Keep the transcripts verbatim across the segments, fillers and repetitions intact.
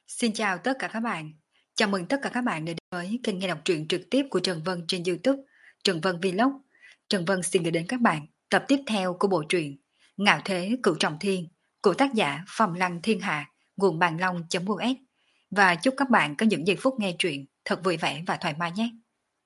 Xin chào tất cả các bạn. Chào mừng tất cả các bạn đã đến với kênh nghe đọc truyện trực tiếp của Trần Vân trên YouTube, Trần Vân Vlog. Trần Vân xin gửi đến các bạn tập tiếp theo của bộ truyện Ngạo Thế Cửu Trọng Thiên của tác giả Phong Lăng Thiên Hạ, nguồn bàn long.us. Và chúc các bạn có những giây phút nghe truyện thật vui vẻ và thoải mái nhé.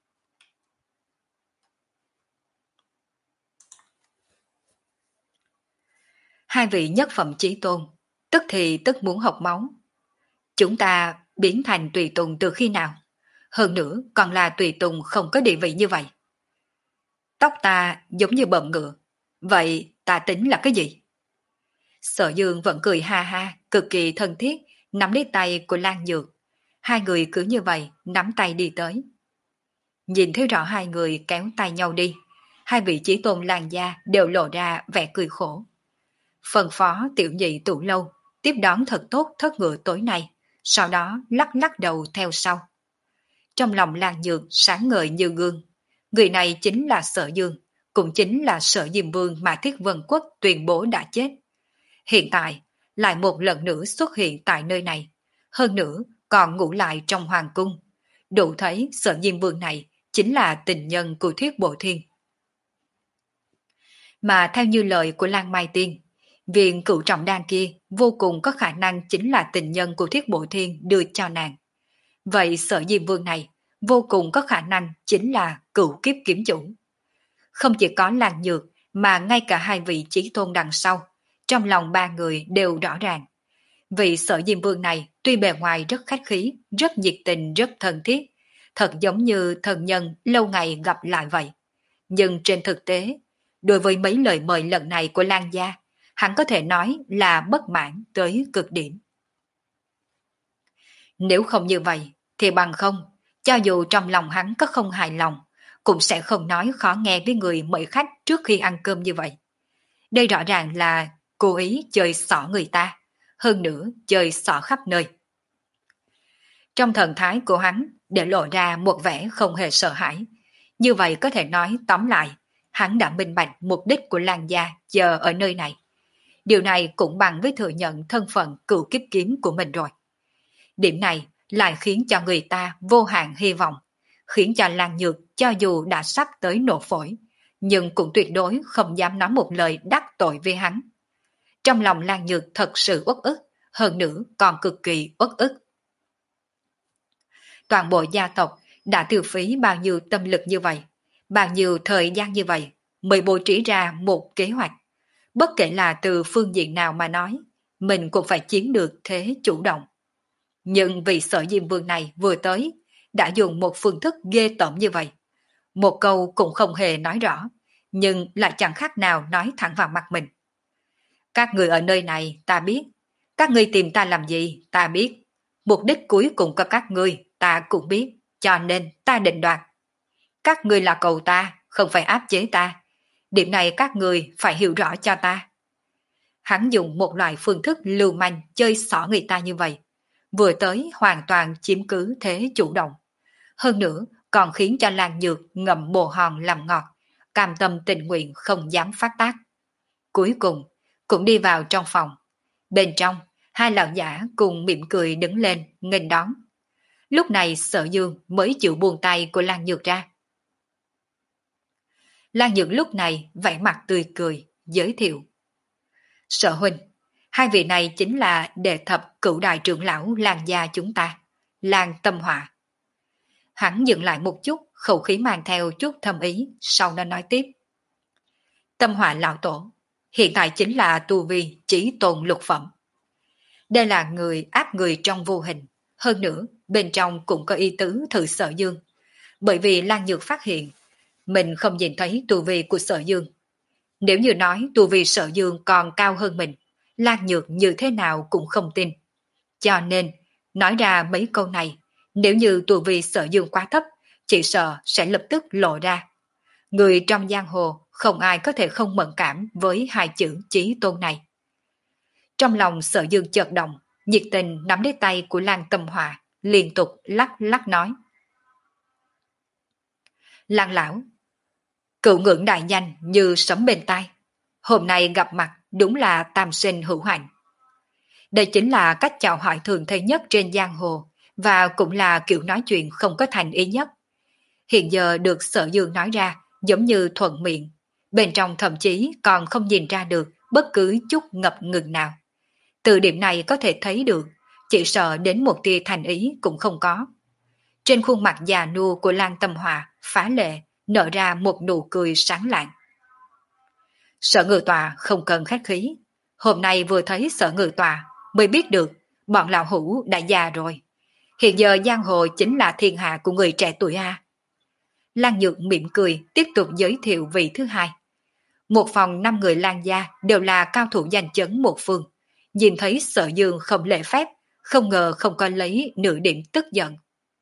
Hai vị nhất phẩm chí tôn, tức thì tức muốn học máu. Chúng ta biến thành tùy tùng từ khi nào? Hơn nữa còn là tùy tùng không có địa vị như vậy. Tóc ta giống như bợm ngựa, vậy ta tính là cái gì? Sở Dương vẫn cười ha ha, cực kỳ thân thiết, nắm lấy tay của Lan Nhược. Hai người cứ như vậy, nắm tay đi tới. Nhìn thấy rõ hai người kéo tay nhau đi, hai vị chí tôn Lan gia đều lộ ra vẻ cười khổ. Phân phó tiểu nhị tủ lâu, tiếp đón thật tốt thất ngựa tối nay, sau đó lắc lắc đầu theo sau. Trong lòng Lan Nhược sáng ngời như gương. Người này chính là Sở Dương, cũng chính là Sở Diêm Vương mà Thiết Vân Quốc tuyên bố đã chết. Hiện tại, lại một lần nữa xuất hiện tại nơi này. Hơn nữa, còn ngủ lại trong hoàng cung. Đủ thấy Sở Diêm Vương này chính là tình nhân của Thiết Bộ Thiên. Mà theo như lời của Lan Mai Tiên, viên cựu trọng đan kia vô cùng có khả năng chính là tình nhân của Thiết Bộ Thiên đưa cho nàng. Vậy Sở Diêm Vương này vô cùng có khả năng chính là cựu kiếp kiếm chủ. Không chỉ có Lan Nhược mà ngay cả hai vị chí tôn đằng sau, trong lòng ba người đều rõ ràng. Vị Sở Diêm Vương này tuy bề ngoài rất khách khí, rất nhiệt tình, rất thân thiết, thật giống như thần nhân lâu ngày gặp lại vậy. Nhưng trên thực tế, đối với mấy lời mời lần này của Lan gia, hắn có thể nói là bất mãn tới cực điểm. Nếu không như vậy, thì bằng không, cho dù trong lòng hắn có không hài lòng, cũng sẽ không nói khó nghe với người mời khách trước khi ăn cơm như vậy. Đây rõ ràng là cố ý chơi xỏ người ta, hơn nữa chơi xỏ khắp nơi. Trong thần thái của hắn để lộ ra một vẻ không hề sợ hãi. Như vậy có thể nói tóm lại, hắn đã minh bạch mục đích của Lan gia chờ ở nơi này. Điều này cũng bằng với thừa nhận thân phận cựu kiếp kiếm của mình rồi. Điểm này lại khiến cho người ta vô hạn hy vọng, khiến cho Lan Nhược cho dù đã sắp tới nổ phổi, nhưng cũng tuyệt đối không dám nói một lời đắc tội với hắn. Trong lòng Lan Nhược thật sự uất ức, hơn nữa còn cực kỳ uất ức. Toàn bộ gia tộc đã tiêu phí bao nhiêu tâm lực như vậy, bao nhiêu thời gian như vậy, mới bố trí ra một kế hoạch. Bất kể là từ phương diện nào mà nói, mình cũng phải chiếm được thế chủ động. Nhưng vì Sở Diêm Vương này vừa tới, đã dùng một phương thức ghê tởm như vậy. Một câu cũng không hề nói rõ, nhưng lại chẳng khác nào nói thẳng vào mặt mình. Các người ở nơi này ta biết, các ngươi tìm ta làm gì ta biết, mục đích cuối cùng của các ngươi ta cũng biết, cho nên ta định đoạt. Các ngươi là cầu ta, không phải áp chế ta. Điểm này các người phải hiểu rõ cho ta. Hắn dùng một loại phương thức lưu manh chơi xỏ người ta như vậy, vừa tới hoàn toàn chiếm cứ thế chủ động. Hơn nữa còn khiến cho Lan Nhược ngậm bồ hòn làm ngọt, cam tâm tình nguyện không dám phát tác. Cuối cùng cũng đi vào trong phòng. Bên trong, hai lão giả cùng mỉm cười đứng lên nghênh đón. Lúc này Sở Dương mới chịu buông tay của Lan Nhược ra. Lan Nhược lúc này vẻ mặt tươi cười, giới thiệu. Sở huynh, hai vị này chính là đệ thập cửu đại trưởng lão Lan gia chúng ta, Lan Tâm Họa. Hắn dừng lại một chút, khẩu khí mang theo chút thâm ý, sau đó nói tiếp. Tâm Họa lão tổ, hiện tại chính là tu vi chỉ tồn lục phẩm. Đây là người áp người trong vô hình, hơn nữa bên trong cũng có ý tứ thử Sở Dương. Bởi vì Lan Nhược phát hiện, mình không nhìn thấy tu vi của Sở Dương. Nếu như nói tu vi Sở Dương còn cao hơn mình, Lan Nhược như thế nào cũng không tin. Cho nên, nói ra mấy câu này, nếu như tu vi Sở Dương quá thấp, chỉ sợ sẽ lập tức lộ ra. Người trong giang hồ không ai có thể không mẫn cảm với hai chữ chí tôn này. Trong lòng Sở Dương chợt động, nhiệt tình nắm lấy tay của Lan Tâm Họa, liên tục lắc lắc nói. Lan lão, cựu ngưỡng đại nhanh như sấm bên tai. Hôm nay gặp mặt đúng là tam sinh hữu hạnh. Đây chính là cách chào hỏi thường thấy nhất trên giang hồ, và cũng là kiểu nói chuyện không có thành ý nhất. Hiện giờ được Sở Dương nói ra giống như thuận miệng, bên trong thậm chí còn không nhìn ra được bất cứ chút ngập ngừng nào. Từ điểm này có thể thấy được, chỉ sợ đến một tia thành ý cũng không có. Trên khuôn mặt già nua của Lan Tâm Hòa phá lệ nở ra một nụ cười sáng lạng. Sở Ngự Tọa không cần khách khí, hôm nay vừa thấy Sở Ngự Tọa mới biết được bọn lão hủ đã già rồi. Hiện giờ giang hồ chính là thiên hạ của người trẻ tuổi a. Lan Nhược mỉm cười tiếp tục giới thiệu vị thứ hai. Một phòng năm người Lan gia đều là cao thủ giành chấn một phương. Nhìn thấy Sở Dương không lễ phép, không ngờ không có lấy nửa điểm tức giận.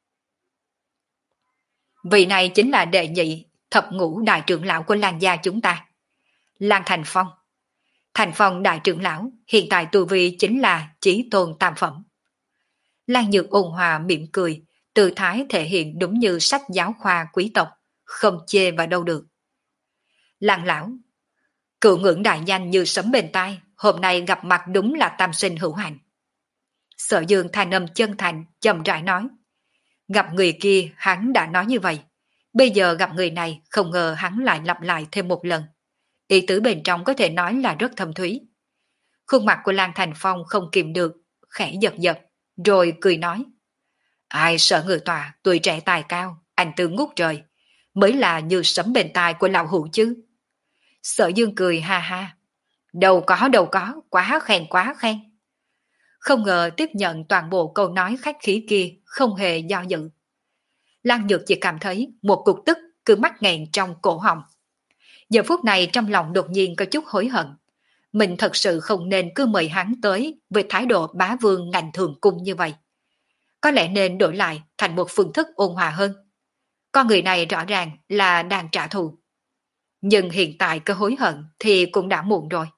Vị này chính là đệ nhị thập ngũ đại trưởng lão của Lan gia chúng ta, Lan Thành Phong. Thành Phong đại trưởng lão hiện tại tu vi chính là chí tôn tam phẩm. Lan Nhược ôn hòa mỉm cười, tư thái thể hiện đúng như sách giáo khoa quý tộc, không chê vào đâu được. Lan lão, cựu ngưỡng đại danh như sấm bên tai, hôm nay gặp mặt đúng là tam sinh hữu hạnh. Sở Dương thanh âm chân thành, chậm rãi nói. Gặp người kia hắn đã nói như vậy, bây giờ gặp người này không ngờ hắn lại lặp lại thêm một lần. Ý tứ bên trong có thể nói là rất thâm thúy. Khuôn mặt của Lan Thành Phong không kìm được, khẽ giật giật, rồi cười nói. Ai Sở Ngự Tọa, tuổi trẻ tài cao, anh tư ngút trời, mới là như sấm bên tai của lão hữu chứ. Sở Dương cười ha ha. Đâu có đâu có, quá khen quá khen. Không ngờ tiếp nhận toàn bộ câu nói khách khí kia, không hề do dự. Lan Nhược chỉ cảm thấy một cục tức cứ mắc nghẹn trong cổ họng. Giờ phút này trong lòng đột nhiên có chút hối hận. Mình thật sự không nên cứ mời hắn tới với thái độ bá vương ngành thường cung như vậy. Có lẽ nên đổi lại thành một phương thức ôn hòa hơn. Con người này rõ ràng là đang trả thù. Nhưng hiện tại cơ hối hận thì cũng đã muộn rồi.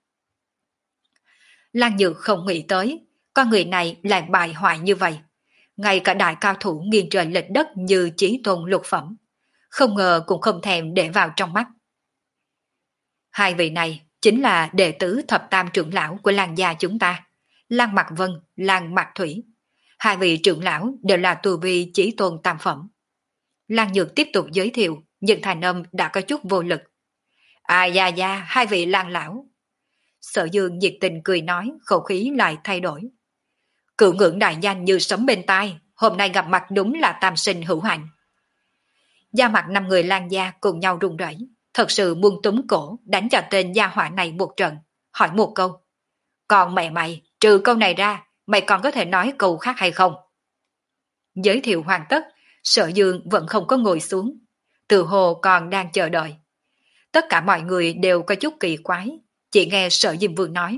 Lan Nhược không nghĩ tới, con người này lại bại hoại như vậy. Ngay cả đại cao thủ nghiêng trời lệch đất như Chí Tôn lục phẩm, không ngờ cũng không thèm để vào trong mắt. Hai vị này chính là đệ tử thập tam trưởng lão của Lan gia chúng ta, Lan Mạc Vân, Lan Mạc Thủy. Hai vị trưởng lão đều là tu vi Chí Tôn tam phẩm. Lan Nhược tiếp tục giới thiệu, nhưng thành âm đã có chút vô lực. À da da, hai vị Lan lão. Sở Dương nhiệt tình cười nói, khẩu khí lại thay đổi. Cựu ngưỡng đại danh như sấm bên tai, hôm nay gặp mặt đúng là tam sinh hữu hạnh. Da mặt năm người Lan gia cùng nhau run rẩy, thật sự muốn túm cổ đánh cho tên gia hỏa này một trận, hỏi một câu. Còn mẹ mày, trừ câu này ra, mày còn có thể nói câu khác hay không? Giới thiệu hoàn tất, Sở Dương vẫn không có ngồi xuống, từ hồ còn đang chờ đợi. Tất cả mọi người đều có chút kỳ quái, chỉ nghe Sở Diêm Vương nói.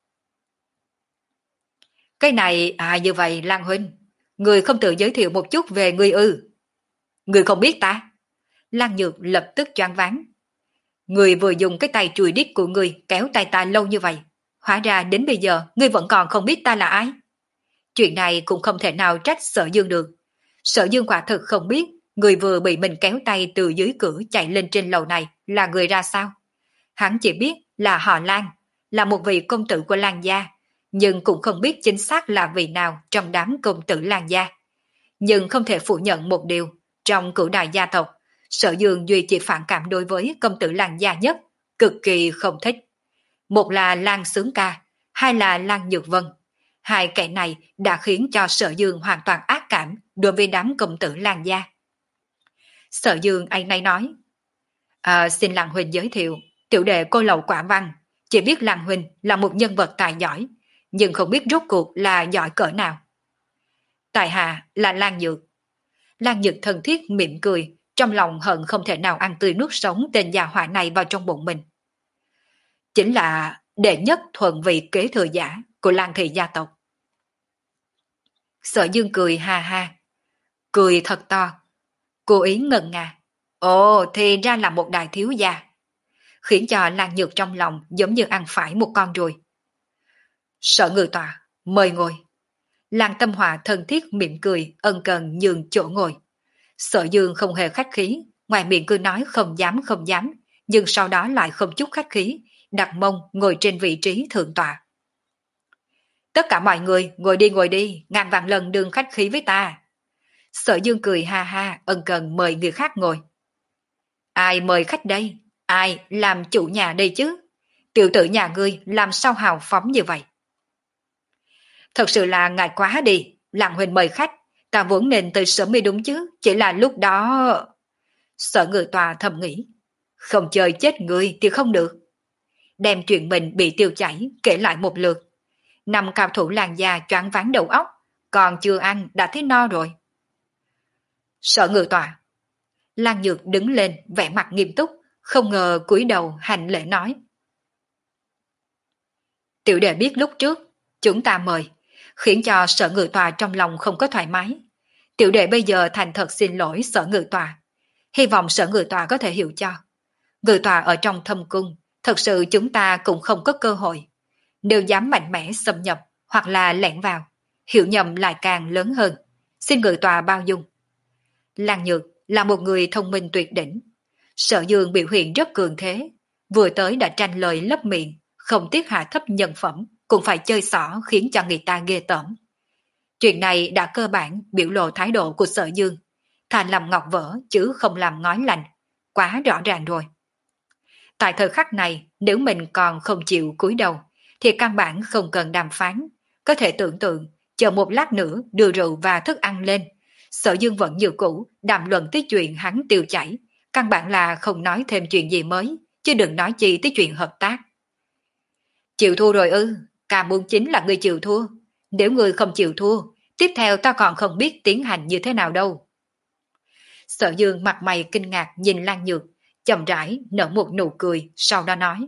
Cái này à như vậy Lan huynh, người không tự giới thiệu một chút về người ư? Người không biết ta? Lan Nhược lập tức choáng váng. Người vừa dùng cái tay chùi đít của người kéo tay ta lâu như vậy, hóa ra đến bây giờ người vẫn còn không biết ta là ai. Chuyện này cũng không thể nào trách Sở Dương được. Sở Dương quả thực không biết người vừa bị mình kéo tay từ dưới cửa chạy lên trên lầu này là người ra sao. Hắn chỉ biết là họ Lan, là một vị công tử của Lan gia, nhưng cũng không biết chính xác là vị nào trong đám công tử Lan gia. Nhưng không thể phủ nhận một điều, trong cửu đại gia tộc, Sở Dương duy chỉ phản cảm đối với công tử Lan gia nhất, cực kỳ không thích. Một là Lan Sướng Ca, hai là Lan Nhược Vân. Hai kẻ này đã khiến cho Sở Dương hoàn toàn ác cảm đối với đám công tử Lan gia. Sở Dương anh này nói, à, xin Lan huynh giới thiệu, tiểu đệ cô lậu quả văn, chỉ biết Lan huynh là một nhân vật tài giỏi, nhưng không biết rốt cuộc là giỏi cỡ nào. Tại hạ là Lan Nhược. Lan Nhược thân thiết mỉm cười, trong lòng hận không thể nào ăn tươi nuốt sống tên già họa này vào trong bụng mình. Chính là đệ nhất thuận vị kế thừa giả của Lan thị gia tộc. Sở Dương cười ha ha, cười thật to, cố ý ngần ngà. Ồ, thì ra là một đại thiếu gia, khiến cho Lan Nhược trong lòng giống như ăn phải một con ruồi. Sở Ngự Tọa, mời ngồi. Lan Tâm Hòa thân thiết mỉm cười, ân cần nhường chỗ ngồi. Sở Dương không hề khách khí, ngoài miệng cứ nói không dám không dám, nhưng sau đó lại không chút khách khí, đặt mông ngồi trên vị trí thượng tọa. Tất cả mọi người ngồi đi ngồi đi, ngàn vạn lần đừng khách khí với ta. Sở Dương cười ha ha, ân cần mời người khác ngồi. Ai mời khách đây? Ai làm chủ nhà đây chứ? Tiểu tử nhà ngươi làm sao hào phóng như vậy? Thật sự là ngại quá đi, Lăng huynh mời khách, ta vốn nên tới sớm mới đúng chứ, chỉ là lúc đó... Sở Ngự Tòa thầm nghĩ, không chơi chết người thì không được. Đem chuyện mình bị tiêu chảy kể lại một lượt. Năm cao thủ làng già choáng váng đầu óc, còn chưa ăn đã thấy no rồi. Sở Ngự Tòa. Lan Nhược đứng lên vẻ mặt nghiêm túc, không ngờ cúi đầu hành lễ nói. Tiểu đệ biết lúc trước, chúng ta mời, khiến cho Sở Ngự Tòa trong lòng không có thoải mái. Tiểu đệ bây giờ thành thật xin lỗi Sở Ngự Tòa. Hy vọng Sở Ngự Tòa có thể hiểu cho. Ngự Tòa ở trong thâm cung, thật sự chúng ta cũng không có cơ hội. Nếu dám mạnh mẽ xâm nhập hoặc là lẻn vào, hiểu nhầm lại càng lớn hơn. Xin Ngự Tòa bao dung. Lan Nhược là một người thông minh tuyệt đỉnh. Sở Dương biểu hiện rất cường thế, vừa tới đã tranh lời lấp miệng, không tiếc hạ thấp nhân phẩm, cũng phải chơi xỏ khiến cho người ta ghê tởm. Chuyện này đã cơ bản biểu lộ thái độ của Sở Dương, thà làm ngọc vỡ chứ không làm ngói lành, quá rõ ràng rồi. Tại thời khắc này, nếu mình còn không chịu cúi đầu, thì căn bản không cần đàm phán, có thể tưởng tượng, chờ một lát nữa đưa rượu và thức ăn lên. Sở Dương vẫn như cũ, đàm luận tới chuyện hắn tiêu chảy, căn bản là không nói thêm chuyện gì mới, chứ đừng nói chi tới chuyện hợp tác. Chịu thua rồi ư, ca muốn chính là người chịu thua. Nếu người không chịu thua, tiếp theo ta còn không biết tiến hành như thế nào đâu. Sở Dương mặt mày kinh ngạc nhìn Lan Nhược, chậm rãi nở một nụ cười, sau đó nói.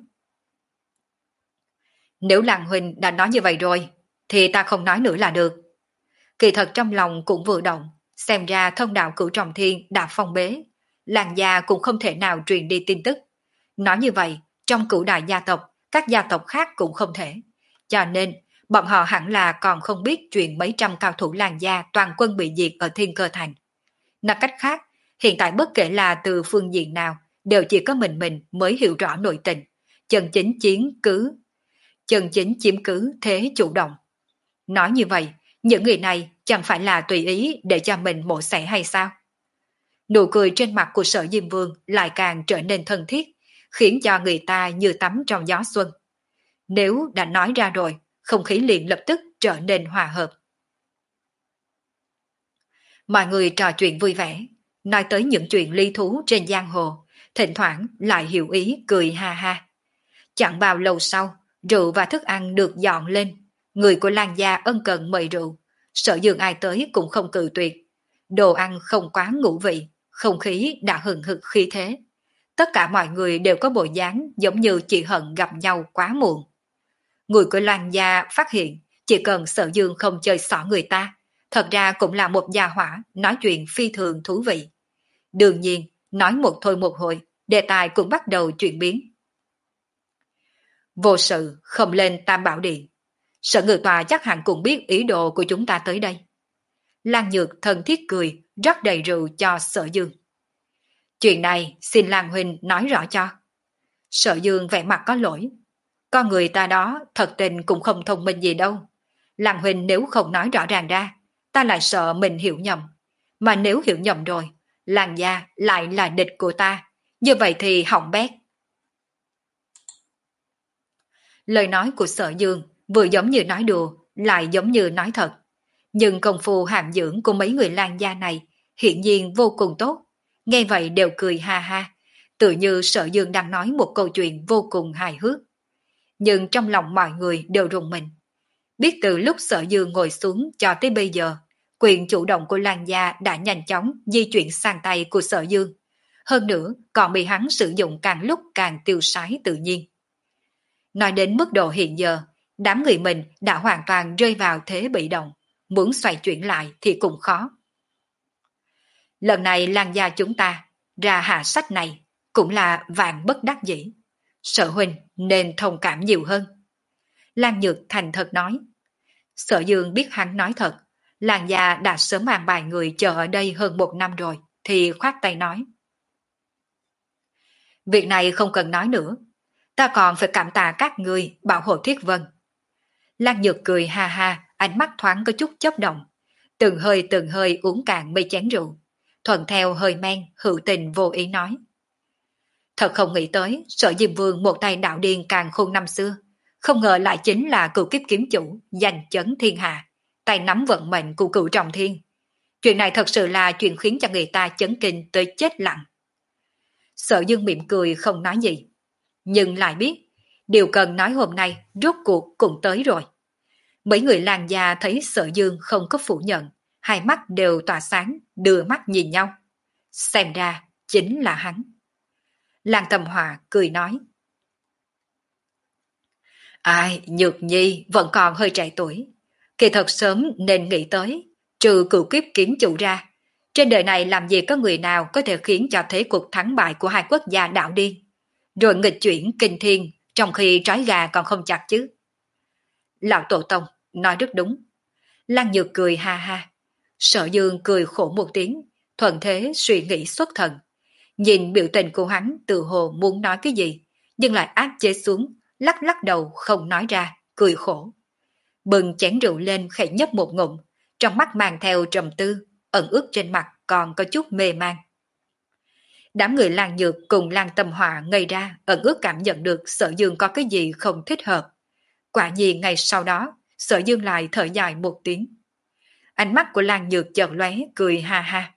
Nếu Lan huynh đã nói như vậy rồi, thì ta không nói nữa là được. Kỳ thật trong lòng cũng vừa động, xem ra thông đạo Cửu Trọng Thiên đã phong bế, làng gia cũng không thể nào truyền đi tin tức. Nói như vậy, trong cửu đại gia tộc, các gia tộc khác cũng không thể. Cho nên, bọn họ hẳn là còn không biết chuyện mấy trăm cao thủ làng gia toàn quân bị diệt ở Thiên Cơ Thành. Nói cách khác, hiện tại bất kể là từ phương diện nào, đều chỉ có mình mình mới hiểu rõ nội tình. Chân chính chiến cứ, chân chính chiếm cứ thế chủ động. Nói như vậy, những người này chẳng phải là tùy ý để cho mình mổ xẻ hay sao? Nụ cười trên mặt của Sở Diêm Vương lại càng trở nên thân thiết, khiến cho người ta như tắm trong gió xuân. Nếu đã nói ra rồi, không khí liền lập tức trở nên hòa hợp. Mọi người trò chuyện vui vẻ, nói tới những chuyện ly thú trên giang hồ, thỉnh thoảng lại hiểu ý cười ha ha. Chẳng bao lâu sau, rượu và thức ăn được dọn lên, người của Lan gia ân cần mời rượu, Sở Dương ai tới cũng không cự tuyệt. Đồ ăn không quá ngũ vị, không khí đã hừng hực khí thế. Tất cả mọi người đều có bộ dáng giống như chỉ hận gặp nhau quá muộn. Người của Lan gia phát hiện, chỉ cần Sở Dương không chơi xỏ người ta, thật ra cũng là một gia hỏa nói chuyện phi thường thú vị. Đương nhiên, nói một thôi một hồi, đề tài cũng bắt đầu chuyển biến. Vô sự không lên Tam Bảo Điện. Sở Ngự Tòa chắc hẳn cũng biết ý đồ của chúng ta tới đây. Lan Nhược thân thiết cười, rót đầy rượu cho Sở Dương. Chuyện này xin Lan huynh nói rõ cho. Sở Dương vẻ mặt có lỗi. Con người ta đó thật tình cũng không thông minh gì đâu. Lan huynh nếu không nói rõ ràng ra, ta lại sợ mình hiểu nhầm. Mà nếu hiểu nhầm rồi, Lan gia lại là địch của ta. Như vậy thì hỏng bét. Lời nói của Sở Dương vừa giống như nói đùa, lại giống như nói thật. Nhưng công phu hàm dưỡng của mấy người Lan gia này hiển nhiên vô cùng tốt. Nghe vậy đều cười ha ha, tự như Sở Dương đang nói một câu chuyện vô cùng hài hước. Nhưng trong lòng mọi người đều rùng mình. Biết từ lúc Sở Dương ngồi xuống cho tới bây giờ, quyền chủ động của Lan gia đã nhanh chóng di chuyển sang tay của Sở Dương. Hơn nữa còn bị hắn sử dụng càng lúc càng tiêu sái tự nhiên. Nói đến mức độ hiện giờ, đám người mình đã hoàn toàn rơi vào thế bị động, muốn xoay chuyển lại thì cũng khó. Lần này Lan gia chúng ta ra hạ sách này cũng là vạn bất đắc dĩ. Sở huynh nên thông cảm nhiều hơn. Lan Nhược thành thật nói. Sở Dương biết hắn nói thật, Lan gia đã sớm an bài người chờ ở đây hơn một năm rồi, thì khoát tay nói. Việc này không cần nói nữa, ta còn phải cảm tạ các người bảo hộ Thiết Vân. Lan Nhược cười ha ha, ánh mắt thoáng có chút chớp động. Từng hơi từng hơi uống cạn mấy chén rượu. Thuận theo hơi men, hữu tình vô ý nói. Thật không nghĩ tới, Sở Diêm Vương một tay đạo điên càng khôn năm xưa. Không ngờ lại chính là cựu kiếp kiếm chủ, giành chấn thiên hạ, tay nắm vận mệnh của cựu trọng thiên. Chuyện này thật sự là chuyện khiến cho người ta chấn kinh tới chết lặng. Sở Dương mỉm cười không nói gì, nhưng lại biết, điều cần nói hôm nay rốt cuộc cũng tới rồi. Mấy người làng già thấy Sở Dương không có phủ nhận, hai mắt đều tỏa sáng, đưa mắt nhìn nhau. Xem ra, chính là hắn. Làng Tầm Hòa cười nói. Ai, Nhược Nhi vẫn còn hơi trẻ tuổi. Kỳ thật sớm nên nghĩ tới, trừ cựu kiếp kiếm chủ ra. Trên đời này làm gì có người nào có thể khiến cho thế cuộc thắng bại của hai quốc gia đạo điên. Rồi nghịch chuyển kinh thiên trong khi trói gà còn không chặt chứ. Lão Tổ Tông nói rất đúng. Lăng Nhược cười ha ha. Sở Dương cười khổ một tiếng, thuận thế suy nghĩ xuất thần. Nhìn biểu tình của hắn tự hồ muốn nói cái gì, nhưng lại áp chế xuống, lắc lắc đầu không nói ra, cười khổ. Bừng chén rượu lên khẽ nhấp một ngụm, trong mắt mang theo trầm tư, ẩn ướt trên mặt còn có chút mê man. Đám người Lan Nhược cùng Lan Tâm Họa ngây ra, ẩn ướt cảm nhận được Sở Dương có cái gì không thích hợp. Quả nhiên ngày sau đó, Sở Dương lại thở dài một tiếng. Ánh mắt của Lan Nhược chợt lóe, cười ha ha.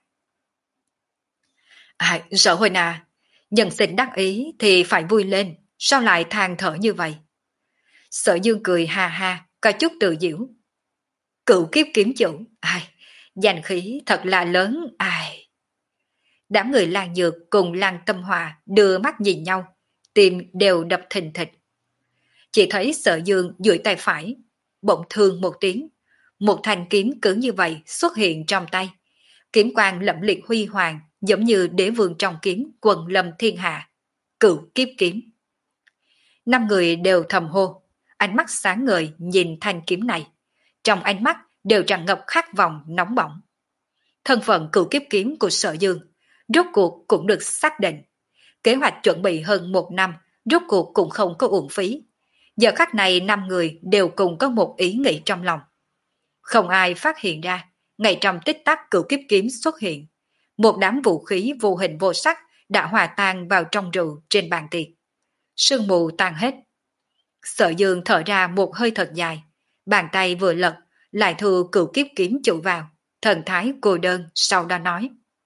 À, Sở Huynh à, nhân sinh đắc ý thì phải vui lên, sao lại than thở như vậy? Sở Dương cười ha ha, có chút tự giễu. Cựu kiếp kiếm chủ, ai, danh khí thật là lớn, ai. Đám người Lan Nhược cùng Lan Tâm Hòa đưa mắt nhìn nhau, tim đều đập thình thịch. Chỉ thấy Sở Dương duỗi tay phải, bỗng thương một tiếng, một thanh kiếm cứng như vậy xuất hiện trong tay. Kiếm quang lẫm liệt huy hoàng, giống như đế vương trong kiếm quần lâm thiên hạ. Cựu kiếp kiếm. Năm người đều thầm hô, ánh mắt sáng ngời nhìn thanh kiếm này. Trong ánh mắt đều tràn ngập khát vọng nóng bỏng. Thân phận cựu kiếp kiếm của Sở Dương rốt cuộc cũng được xác định. Kế hoạch chuẩn bị hơn một năm rốt cuộc cũng không có uổng phí. Giờ khắc này năm người đều cùng có một ý nghĩ trong lòng. Không ai phát hiện ra, ngay trong tích tắc cựu kiếp kiếm xuất hiện. Một đám vũ khí vô hình vô sắc đã hòa tan vào trong rượu trên bàn tiệc. Sương mù tan hết. Sở Dương thở ra một hơi thật dài. Bàn tay vừa lật, lại thu cựu kiếp kiếm chủ vào. Thần thái cô đơn sau đó nói.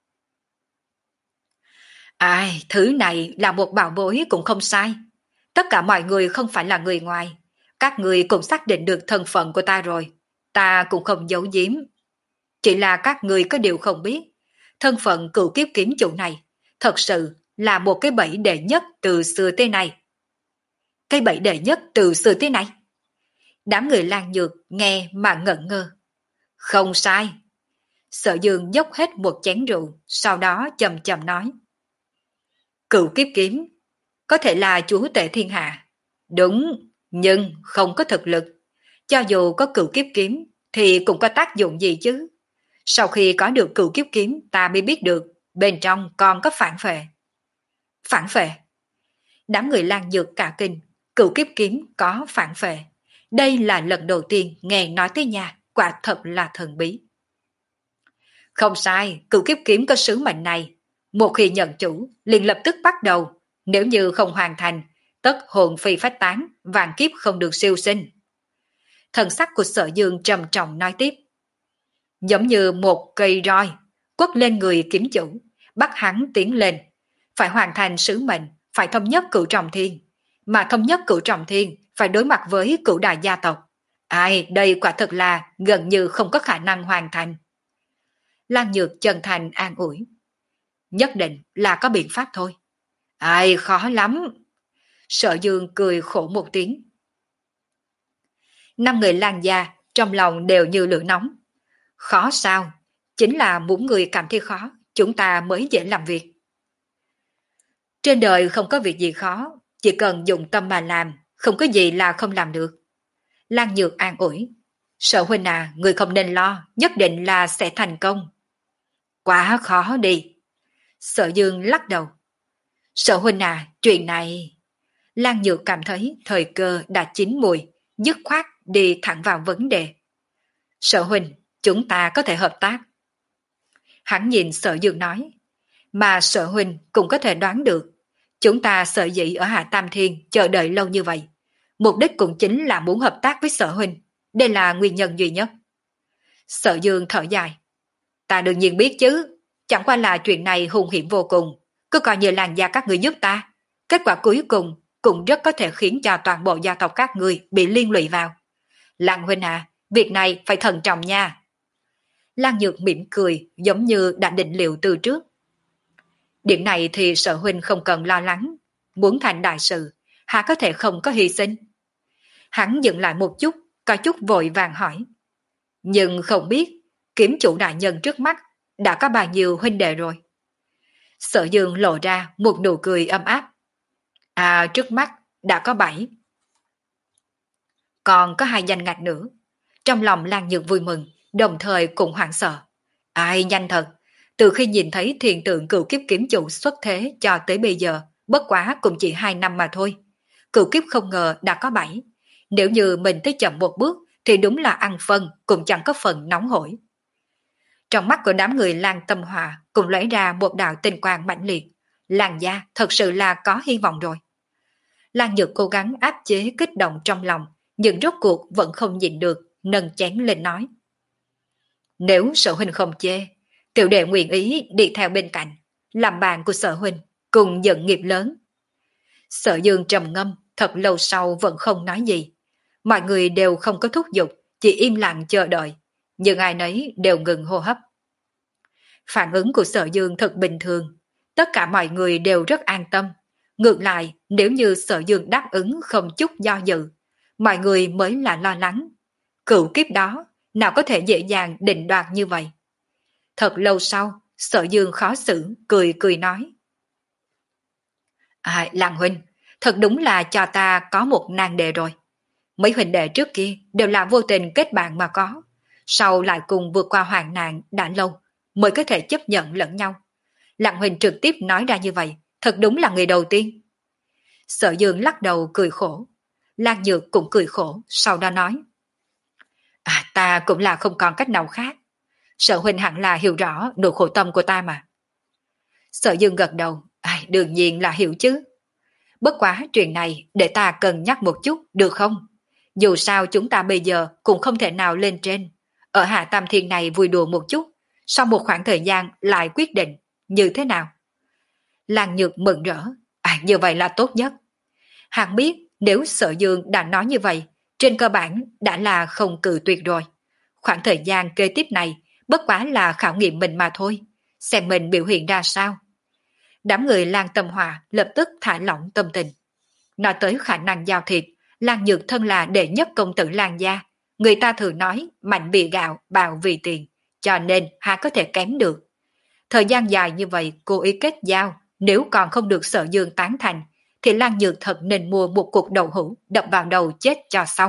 Ai, thứ này là một bảo bối cũng không sai. Tất cả mọi người không phải là người ngoài. Các người cũng xác định được thân phận của ta rồi. Ta cũng không giấu giếm. Chỉ là các người có điều không biết. Thân phận cựu kiếp kiếm chủ này thật sự là một cái bẫy đệ nhất từ xưa tới nay. Cái bẫy đệ nhất từ xưa tới nay? Đám người Lan Nhược nghe mà ngẩn ngơ. Không sai. Sở Dương dốc hết một chén rượu, sau đó chậm chậm nói. Cựu kiếp kiếm có thể là chúa tể thiên hạ. Đúng, nhưng không có thực lực. Cho dù có cựu kiếp kiếm thì cũng có tác dụng gì chứ. Sau khi có được cựu kiếp kiếm ta mới biết được bên trong còn có phản phệ. Phản phệ? Đám người Lan Nhược cả kinh, cựu kiếp kiếm có phản phệ. Đây là lần đầu tiên nghe nói tới nhà, quả thật là thần bí. Không sai, cựu kiếp kiếm có sứ mệnh này. Một khi nhận chủ, liền lập tức bắt đầu. Nếu như không hoàn thành, tất hồn phi phách tán, vạn kiếp không được siêu sinh. Thần sắc của Sở Dương trầm trọng nói tiếp. Giống như một cây roi, quất lên người kiếm chủ, bắt hắn tiến lên. Phải hoàn thành sứ mệnh, phải thống nhất cửu trọng thiên. Mà thống nhất cửu trọng thiên, phải đối mặt với cửu đại gia tộc. Ai, đây quả thật là gần như không có khả năng hoàn thành. Lan Nhược chân thành an ủi. Nhất định là có biện pháp thôi. Ai, khó lắm. Sở Dương cười khổ một tiếng. Năm người Lan gia trong lòng đều như lửa nóng. Khó sao? Chính là muốn người cảm thấy khó, chúng ta mới dễ làm việc. Trên đời không có việc gì khó, chỉ cần dùng tâm mà làm, không có gì là không làm được. Lan Nhược an ủi. Sở huynh à, người không nên lo, nhất định là sẽ thành công. Quá khó đi. Sở Dương lắc đầu. Sở huynh à, chuyện này... Lan Nhược cảm thấy thời cơ đã chín mùi, dứt khoát đi thẳng vào vấn đề. Sở huynh, chúng ta có thể hợp tác. Hắn nhìn Sở Dương nói, mà Sở huynh cũng có thể đoán được, chúng ta sở dĩ ở Hạ Tam Thiên chờ đợi lâu như vậy, mục đích cũng chính là muốn hợp tác với Sở huynh, đây là nguyên nhân duy nhất. Sở Dương thở dài, ta đương nhiên biết chứ, chẳng qua là chuyện này hung hiểm vô cùng, cứ coi như làng gia các người giúp ta, kết quả cuối cùng cũng rất có thể khiến cho toàn bộ gia tộc các người bị liên lụy vào. Lan huynh à, việc này phải thận trọng nha. Lan Nhược mỉm cười giống như đã định liệu từ trước. Điểm này thì Sở huynh không cần lo lắng, muốn thành đại sự, hà có thể không có hy sinh. Hắn dừng lại một chút, có chút vội vàng hỏi. Nhưng không biết, kiếm chủ đại nhân trước mắt đã có bao nhiêu huynh đệ rồi? Sở Dương lộ ra một nụ cười ấm áp. À, trước mắt đã có bảy. Còn có hai danh ngạch nữa. Trong lòng Lan Nhược vui mừng, đồng thời cũng hoảng sợ. Ai nhanh thật, từ khi nhìn thấy thiền tượng cựu kiếp kiếm chủ xuất thế cho tới bây giờ, bất quá cũng chỉ hai năm mà thôi. Cựu kiếp không ngờ đã có bảy. Nếu như mình tới chậm một bước thì đúng là ăn phân cũng chẳng có phần nóng hổi. Trong mắt của đám người Lan Tâm Hòa cũng lóe ra một đạo tinh quang mãnh liệt. Lan gia thật sự là có hy vọng rồi. Lan Nhược cố gắng áp chế kích động trong lòng, nhưng rốt cuộc vẫn không nhịn được, nâng chén lên nói. Nếu Sở huynh không chê, tiểu đệ nguyện ý đi theo bên cạnh, làm bạn của Sở huynh, cùng dẫn nghiệp lớn. Sở Dương trầm ngâm, thật lâu sau vẫn không nói gì. Mọi người đều không có thúc giục, chỉ im lặng chờ đợi, nhưng ai nấy đều ngừng hô hấp. Phản ứng của Sở Dương thật bình thường, tất cả mọi người đều rất an tâm. Ngược lại, nếu như Sở Dương đáp ứng không chút do dự, mọi người mới là lo lắng. Cựu kiếp đó, nào có thể dễ dàng định đoạt như vậy? Thật lâu sau, Sở Dương khó xử, cười cười nói. À, Lan huynh, thật đúng là cho ta có một nan đề rồi. Mấy huynh đệ trước kia đều là vô tình kết bạn mà có, sau lại cùng vượt qua hoạn nạn đã lâu mới có thể chấp nhận lẫn nhau. Lan huynh trực tiếp nói ra như vậy, thật đúng là người đầu tiên. Sở Dương lắc đầu cười khổ. Lan Nhược cũng cười khổ, sau đó nói. À, ta cũng là không còn cách nào khác. Sở huynh hẳn là hiểu rõ nỗi khổ tâm của ta mà. Sở Dương gật đầu, à, đương nhiên là hiểu chứ. Bất quá chuyện này để ta cân nhắc một chút, được không? Dù sao chúng ta bây giờ cũng không thể nào lên trên. Ở Hạ Tam Thiên này vui đùa một chút, sau một khoảng thời gian lại quyết định, như thế nào? Lan Nhược mừng rỡ, à, như vậy là tốt nhất. Hắn biết nếu Sở Dương đã nói như vậy, trên cơ bản đã là không cự tuyệt rồi. Khoảng thời gian kế tiếp này bất quá là khảo nghiệm mình mà thôi, xem mình biểu hiện ra sao. Đám người Lan Tâm Hòa lập tức thả lỏng tâm tình. Nói tới khả năng giao thịt, Lan Nhược thân là đệ nhất công tử Lan gia. Người ta thường nói mạnh vì gạo, bạo vì tiền, cho nên hà có thể kém được. Thời gian dài như vậy cố ý kết giao, nếu còn không được Sở Dương tán thành, thì Lan Nhược thật nên mua một cuộc đậu hũ đập vào đầu chết cho xong.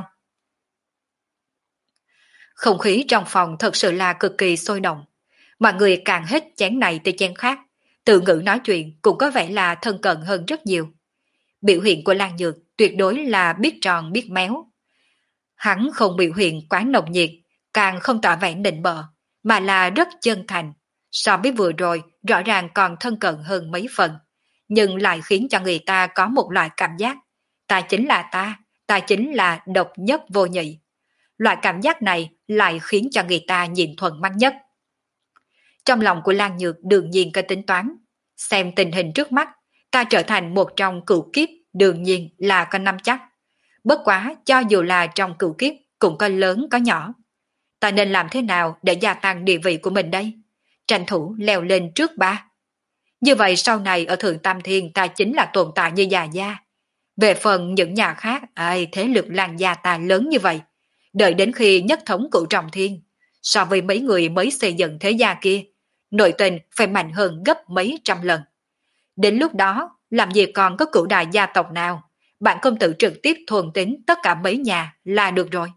Không khí trong phòng thật sự là cực kỳ sôi động. Mọi người càng hết chén này tới chén khác, từ ngữ nói chuyện cũng có vẻ là thân cận hơn rất nhiều. Biểu hiện của Lan Nhược tuyệt đối là biết tròn biết méo. Hắn không biểu hiện quá nồng nhiệt, càng không tỏ vẻ nịnh bợ, mà là rất chân thành. So với vừa rồi, rõ ràng còn thân cận hơn mấy phần, nhưng lại khiến cho người ta có một loại cảm giác. Ta chính là ta, ta chính là độc nhất vô nhị. Loại cảm giác này lại khiến cho người ta nhìn thuận mắt nhất. Trong lòng của Lan Nhược đương nhiên có tính toán. Xem tình hình trước mắt, ta trở thành một trong cửu kiếp đương nhiên là có nắm chắc. Bất quá cho dù là trong cửu kiếp cũng có lớn có nhỏ. Ta nên làm thế nào để gia tăng địa vị của mình đây? Tranh thủ leo lên trước ba. Như vậy sau này ở Thượng Tam Thiên ta chính là tồn tại như già gia. Về phần những nhà khác, ai thế lực Lan gia ta lớn như vậy. Đợi đến khi nhất thống cửu trọng thiên, so với mấy người mới xây dựng thế gia kia, nội tình phải mạnh hơn gấp mấy trăm lần. Đến lúc đó, làm gì còn có cửu đại gia tộc nào, bạn công tử trực tiếp thuần tính tất cả mấy nhà là được rồi.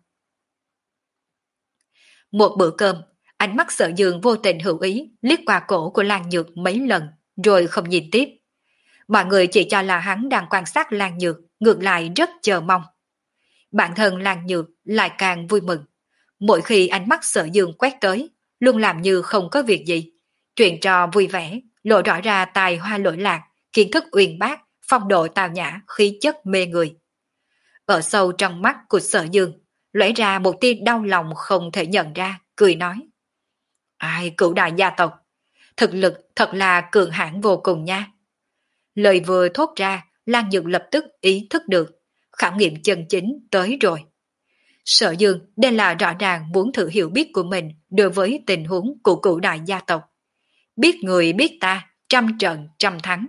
Một bữa cơm, ánh mắt Sở Dương vô tình hữu ý liếc qua cổ của Lan Nhược mấy lần, rồi không nhìn tiếp. Mọi người chỉ cho là hắn đang quan sát Lan Nhược, ngược lại rất chờ mong. Bản thân Lan Nhược lại càng vui mừng. Mỗi khi ánh mắt Sở Dương quét tới, luôn làm như không có việc gì. Chuyện trò vui vẻ, lộ rõ ra tài hoa lỗi lạc, kiến thức uyên bác, phong độ tào nhã, khí chất mê người. Ở sâu trong mắt của Sở Dương, lóe ra một tia đau lòng không thể nhận ra, cười nói. Ai, cửu đại gia tộc, thực lực thật là cường hãn vô cùng nha. Lời vừa thốt ra, Lan Nhược lập tức ý thức được, khảo nghiệm chân chính tới rồi. Sở Dương đây là rõ ràng muốn thử hiểu biết của mình đối với tình huống của cửu đại gia tộc. Biết người biết ta, trăm trận trăm thắng.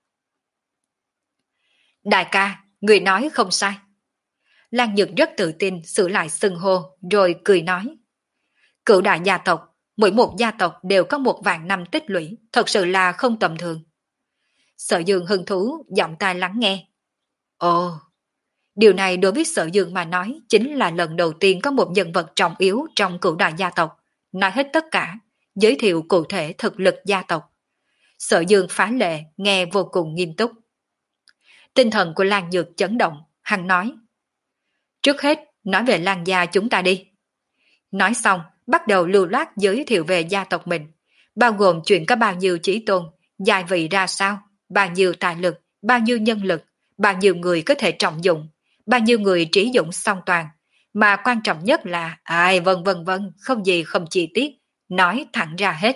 Đại ca, người nói không sai. Lan Nhược rất tự tin sửa lại xưng hô rồi cười nói. Cửu đại gia tộc, mỗi một gia tộc đều có một vạn năm tích lũy, thật sự là không tầm thường. Sở Dương hứng thú, giọng tai lắng nghe. Ồ, điều này đối với Sở Dương mà nói chính là lần đầu tiên có một nhân vật trọng yếu trong cửu đại gia tộc, nói hết tất cả, giới thiệu cụ thể thực lực gia tộc. Sở Dương phá lệ, nghe vô cùng nghiêm túc. Tinh thần của Lan Nhược chấn động, hắn nói. Trước hết, nói về Lan gia chúng ta đi. Nói xong, bắt đầu lưu loát giới thiệu về gia tộc mình, bao gồm chuyện có bao nhiêu chí tôn, giai vị ra sao, bao nhiêu tài lực, bao nhiêu nhân lực, bao nhiêu người có thể trọng dụng, bao nhiêu người trí dụng song toàn, mà quan trọng nhất là ai vân vân vân, không gì không chi tiết, nói thẳng ra hết.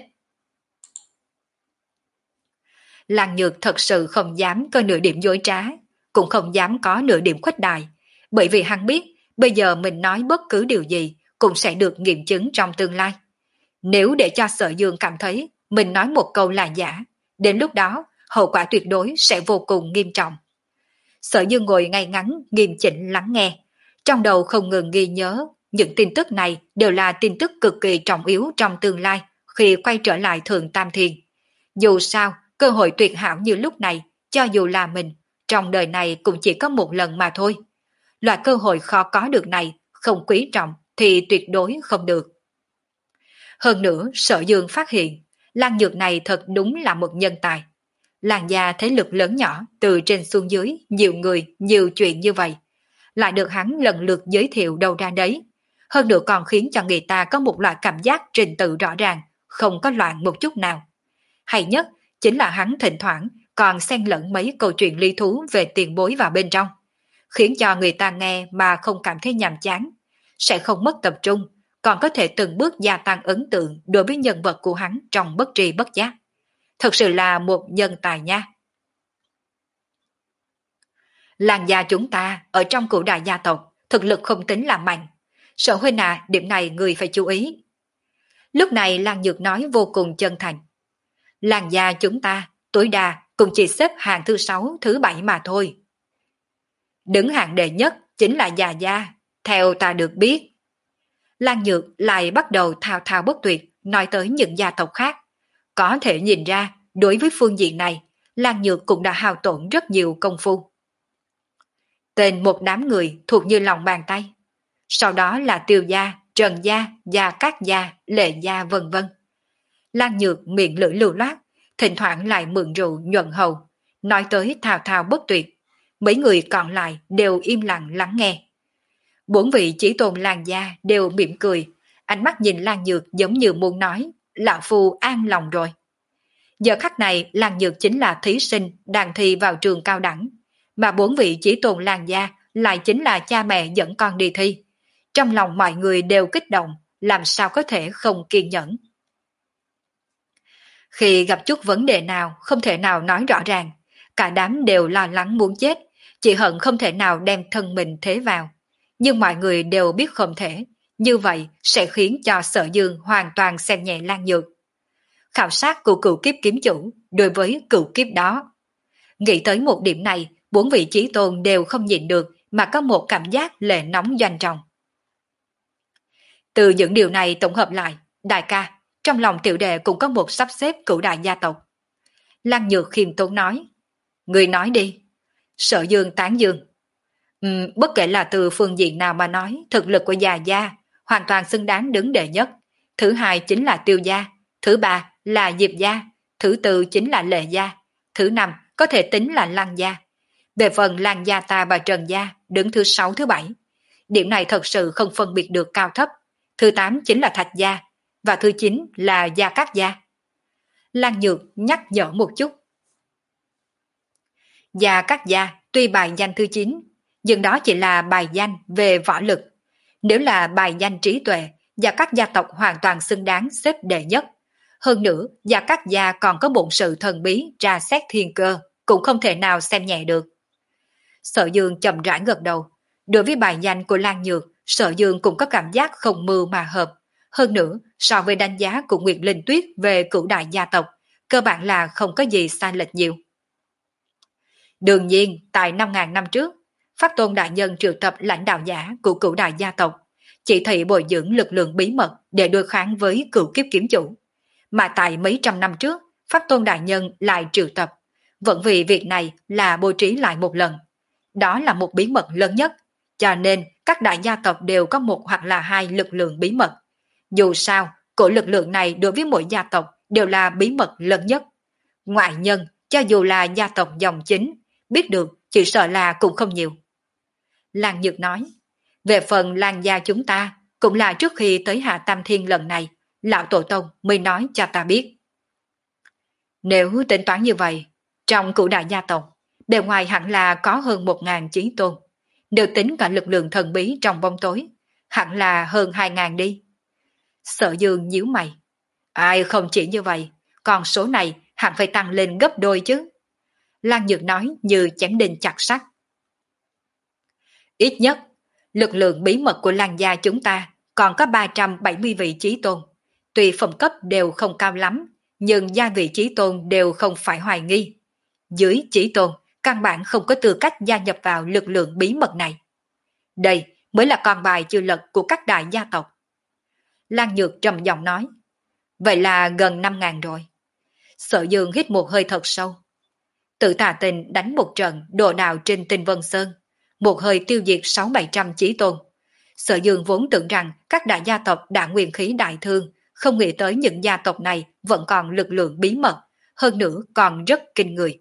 Lan Nhược thật sự không dám có nửa điểm dối trá, cũng không dám có nửa điểm khuếch đại, bởi vì hắn biết bây giờ mình nói bất cứ điều gì cũng sẽ được nghiệm chứng trong tương lai. Nếu để cho Sở Dương cảm thấy mình nói một câu là giả, đến lúc đó hậu quả tuyệt đối sẽ vô cùng nghiêm trọng. Sở Dương ngồi ngay ngắn nghiêm chỉnh lắng nghe, trong đầu không ngừng ghi nhớ những tin tức này đều là tin tức cực kỳ trọng yếu trong tương lai khi quay trở lại Thượng Tam Thiên. Dù sao, cơ hội tuyệt hảo như lúc này, cho dù là mình, trong đời này cũng chỉ có một lần mà thôi. Loại cơ hội khó có được này, không quý trọng thì tuyệt đối không được. Hơn nữa, Sở Dương phát hiện, Lan Nhược này thật đúng là một nhân tài. Làng gia thế lực lớn nhỏ, từ trên xuống dưới, nhiều người, nhiều chuyện như vậy. Lại được hắn lần lượt giới thiệu đâu ra đấy. Hơn nữa còn khiến cho người ta có một loại cảm giác trình tự rõ ràng, không có loạn một chút nào. Hay nhất, chính là hắn thỉnh thoảng còn xen lẫn mấy câu chuyện lý thú về tiền bối vào bên trong, khiến cho người ta nghe mà không cảm thấy nhàm chán, sẽ không mất tập trung, còn có thể từng bước gia tăng ấn tượng đối với nhân vật của hắn trong bất tri bất giác. Thật sự là một nhân tài nha. Làng gia chúng ta ở trong cửu đại gia tộc thực lực không tính là mạnh. Sở huynh à, điểm này người phải chú ý. Lúc này Lan Nhược nói vô cùng chân thành. Làng gia chúng ta tối đa cũng chỉ xếp hạng thứ sáu, thứ bảy mà thôi. Đứng hạng đệ nhất chính là già gia, theo ta được biết. Lan Nhược lại bắt đầu thao thao bất tuyệt nói tới những gia tộc khác. Có thể nhìn ra, đối với phương diện này, Lan Nhược cũng đã hao tổn rất nhiều công phu. Tên một đám người thuộc như lòng bàn tay. Sau đó là Tiêu gia, Trần gia, Gia Cát gia, Lệ gia vân vân. Lan Nhược miệng lưỡi lưu loát, thỉnh thoảng lại mượn rượu nhuận hầu, nói tới thao thao bất tuyệt. Mấy người còn lại đều im lặng lắng nghe. Bốn vị chỉ tôn Lan gia đều mỉm cười, ánh mắt nhìn Lan Nhược giống như muốn nói, lão phu an lòng rồi. Giờ khắc này Lan Nhược chính là thí sinh đang thi vào trường cao đẳng, mà bốn vị chỉ tôn Lan gia lại chính là cha mẹ dẫn con đi thi. Trong lòng mọi người đều kích động, làm sao có thể không kiên nhẫn. Khi gặp chút vấn đề nào không thể nào nói rõ ràng, cả đám đều lo lắng muốn chết, chỉ hận không thể nào đem thân mình thế vào. Nhưng mọi người đều biết không thể, như vậy sẽ khiến cho Sở Dương hoàn toàn xem nhẹ Lan Nhược. Khảo sát của cựu kiếp kiếm chủ đối với cựu kiếp đó. Nghĩ tới một điểm này, bốn vị chí tôn đều không nhịn được mà có một cảm giác lệ nóng doanh trọng. Từ những điều này tổng hợp lại, đại ca, trong lòng tiểu đệ cũng có một sắp xếp cửu đại gia tộc. Lan Nhược khiêm tốn nói. Người nói đi. Sở Dương tán dương. Uhm, bất kể là từ phương diện nào mà nói, thực lực của già gia hoàn toàn xứng đáng đứng đệ nhất. Thứ hai chính là Tiêu gia, thứ ba là Diệp gia, thứ tư chính là Lệ gia, thứ năm có thể tính là Lăng gia. Về phần Lăng gia ta và Trần gia đứng thứ sáu thứ bảy. điểm này thật sự không phân biệt được cao thấp. Thứ tám chính là Thạch gia, và thứ chín là Gia Cát gia. Lan Nhược nhắc nhở một chút. Gia Cát gia tuy bài danh thứ chín, nhưng đó chỉ là bài danh về võ lực. Nếu là bài danh trí tuệ, Gia Cát gia tộc hoàn toàn xứng đáng xếp đệ nhất. Hơn nữa, Gia Cát gia còn có bổn sự thần bí tra xét thiên cơ, cũng không thể nào xem nhẹ được. Sở Dương chậm rãi gật đầu. Đối với bài danh của Lan Nhược, Sở Dương cũng có cảm giác không mưu mà hợp. Hơn nữa, so với đánh giá của Nguyệt Linh Tuyết về cửu đại gia tộc, cơ bản là không có gì sai lệch nhiều. Đương nhiên, tại năm ngàn năm trước, Pháp Tôn Đại Nhân triệu tập lãnh đạo giả của cửu đại gia tộc, chỉ thị bồi dưỡng lực lượng bí mật để đối kháng với cửu kiếp kiếm chủ. Mà tại mấy trăm năm trước, Pháp Tôn Đại Nhân lại triệu tập, vẫn vì việc này là bố trí lại một lần. Đó là một bí mật lớn nhất, cho nên các đại gia tộc đều có một hoặc là hai lực lượng bí mật. Dù sao, cổ lực lượng này đối với mỗi gia tộc đều là bí mật lớn nhất. Ngoại nhân, cho dù là gia tộc dòng chính, biết được chỉ sợ là cũng không nhiều. Lan Nhược nói, về phần Lan gia chúng ta, cũng là trước khi tới Hạ Tam Thiên lần này, Lão Tổ Tông mới nói cho ta biết. Nếu tính toán như vậy, trong cửu đại gia tộc, bề ngoài hẳn là có hơn một ngàn chí tôn. Nếu tính cả lực lượng thần bí trong bóng tối, hẳn là hơn hai ngàn đi. Sở Dương nhíu mày. Ai không chỉ như vậy, con số này hẳn phải tăng lên gấp đôi chứ. Lan Nhược nói như chém đinh chặt sắt. Ít nhất, lực lượng bí mật của Lan gia chúng ta còn có ba trăm bảy mươi vị chí tôn. Tuy phẩm cấp đều không cao lắm, nhưng gia vị chí tôn đều không phải hoài nghi. Dưới chí tôn, căn bản không có tư cách gia nhập vào lực lượng bí mật này. Đây mới là con bài chưa lật của các đại gia tộc. Lan Nhược trầm giọng nói. Vậy là gần năm ngàn rồi. Sở Dương hít một hơi thật sâu. Tự Tà Tình đánh một trận đồ đào trên Tinh Vân Sơn, một hơi tiêu diệt sáu bảy trăm chí tôn. Sở Dương vốn tưởng rằng các đại gia tộc đã nguyên khí đại thương, không nghĩ tới những gia tộc này vẫn còn lực lượng bí mật, hơn nữa còn rất kinh người.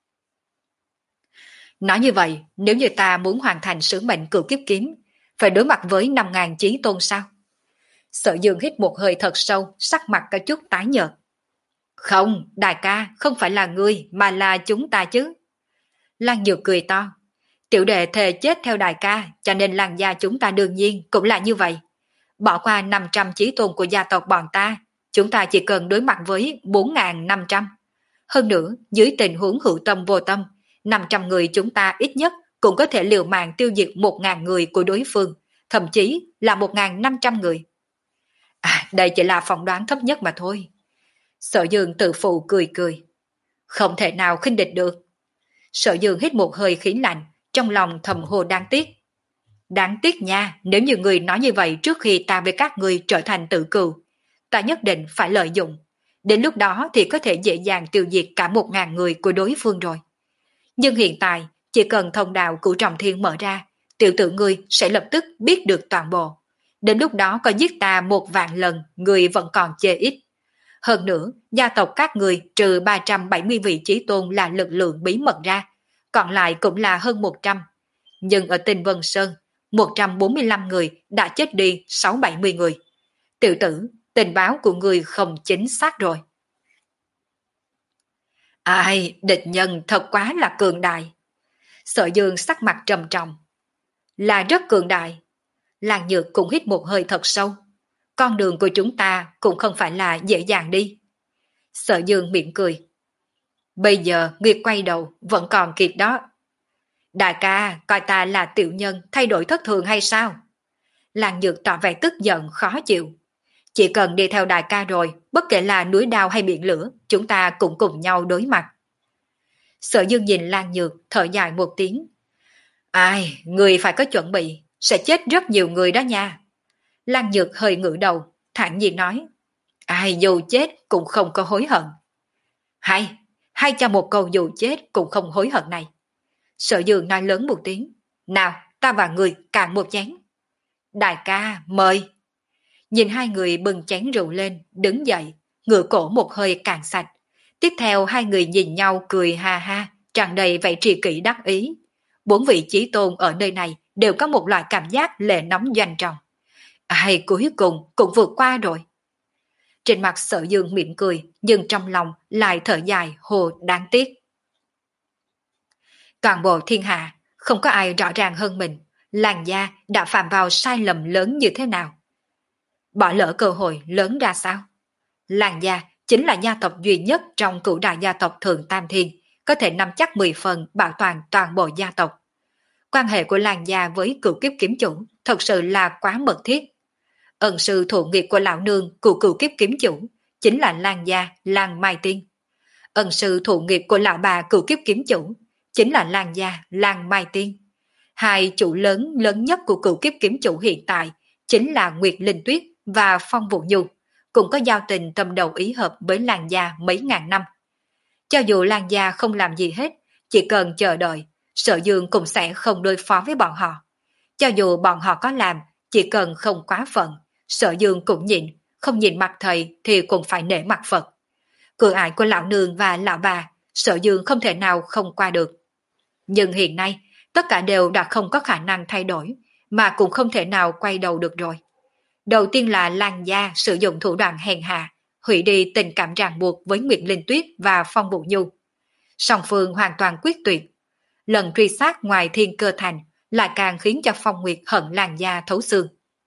Nói như vậy, nếu như ta muốn hoàn thành sứ mệnh cửu kiếp kiếm, phải đối mặt với năm ngàn chí tôn sao? Sở Dương hít một hơi thật sâu, sắc mặt có chút tái nhợt. Không, đại ca, không phải là ngươi, mà là chúng ta chứ. Lan Nhược cười to. Tiểu đệ thề chết theo đại ca, cho nên Lan gia chúng ta đương nhiên cũng là như vậy. Bỏ qua năm trăm chí tôn của gia tộc bọn ta, chúng ta chỉ cần đối mặt với bốn nghìn năm trăm. Hơn nữa, dưới tình huống hữu tâm vô tâm, năm trăm người chúng ta ít nhất cũng có thể liều mạng tiêu diệt một nghìn người của đối phương, thậm chí là một nghìn năm trăm người. À, đây chỉ là phỏng đoán thấp nhất mà thôi. Sở Dương tự phụ cười cười. Không thể nào khinh địch được. Sở Dương hít một hơi khí lạnh, trong lòng thầm hồ đáng tiếc. Đáng tiếc nha, nếu như người nói như vậy trước khi ta với các người trở thành tự cừu, ta nhất định phải lợi dụng. Đến lúc đó thì có thể dễ dàng tiêu diệt cả một ngàn người của đối phương rồi. Nhưng hiện tại, chỉ cần thông đạo của Trọng Thiên mở ra, tiểu tử ngươi sẽ lập tức biết được toàn bộ. Đến lúc đó có giết ta một vạn lần, người vẫn còn chê ít. Hơn nữa, gia tộc các người trừ ba trăm bảy mươi vị chí tôn là lực lượng bí mật ra, còn lại cũng là hơn một trăm. Nhưng ở Tinh Vân Sơn, một trăm bốn mươi lăm người đã chết đi sáu bảy mươi người. Tiểu tử, tình báo của người không chính xác rồi. Ai, địch nhân thật quá là cường đại. Sở Dương sắc mặt trầm trọng. Là rất cường đại. Lan Nhược cũng hít một hơi thật sâu. Con đường của chúng ta cũng không phải là dễ dàng đi. Sở Dương miệng cười. Bây giờ Nguyệt quay đầu vẫn còn kịp đó. Đại ca coi ta là tiểu nhân thay đổi thất thường hay sao? Lan Nhược tỏ vẻ tức giận khó chịu. Chỉ cần đi theo đại ca rồi, bất kể là núi đao hay biển lửa, chúng ta cũng cùng nhau đối mặt. Sở Dương nhìn Lan Nhược thở dài một tiếng. Ai, người phải có chuẩn bị, sẽ chết rất nhiều người đó nha. Lan Nhược hơi ngửa đầu, thản nhiên nói. Ai dù chết cũng không có hối hận. Hay, hay cho một câu dù chết cũng không hối hận này. Sở Dương nói lớn một tiếng. Nào, ta và người cạn một chén. Đại ca, mời. Nhìn hai người bưng chén rượu lên, đứng dậy, ngửa cổ một hơi cạn sạch. Tiếp theo hai người nhìn nhau cười ha ha, tràn đầy vẻ tri kỷ đắc ý. Bốn vị chí tôn ở nơi này đều có một loại cảm giác lệ nóng doanh trọng. Ai cuối cùng cũng vượt qua rồi. Trên mặt Sở Dương mỉm cười, nhưng trong lòng lại thở dài hồ đáng tiếc. Toàn bộ thiên hạ, không có ai rõ ràng hơn mình, Làn Gia đã phạm vào sai lầm lớn như thế nào. Bỏ lỡ cơ hội lớn ra sao? Làn Gia chính là gia tộc duy nhất trong cửu đại gia tộc Thượng Tam Thiên, có thể nắm chắc mười phần bảo toàn toàn bộ gia tộc. Quan hệ của Làn Gia với cửu kiếp kiếm chủ thật sự là quá mật thiết. Ân sư thụ nghiệp của lão nương của cửu kiếp kiếm chủ chính là Làn Gia Làn Mai Tiên. Ân sư thụ nghiệp của lão bà cửu kiếp kiếm chủ chính là Làn Gia Làn Mai Tiên. Hai chủ lớn lớn nhất của cửu kiếp kiếm chủ hiện tại chính là Nguyệt Linh Tuyết và Phong Vũ Nhu, cũng có giao tình tâm đầu ý hợp với Làn Gia mấy ngàn năm. Cho dù Làn Gia không làm gì hết, chỉ cần chờ đợi, Sở Dương cũng sẽ không đối phó với bọn họ. Cho dù bọn họ có làm, chỉ cần không quá phận, Sở Dương cũng nhịn, không nhìn mặt thầy thì cũng phải nể mặt Phật. Cửa ải của lão nương và lão bà, Sở Dương không thể nào không qua được. Nhưng hiện nay, tất cả đều đã không có khả năng thay đổi, mà cũng không thể nào quay đầu được rồi. Đầu tiên là Làn Gia sử dụng thủ đoạn hèn hạ, hủy đi tình cảm ràng buộc với Nguyệt Linh Tuyết và Phong Vũ Nhu. Song phương hoàn toàn quyết tuyệt. Lần truy sát ngoài Thiên Cơ Thành lại càng khiến cho Phong Nguyệt hận Làn Gia thấu xương.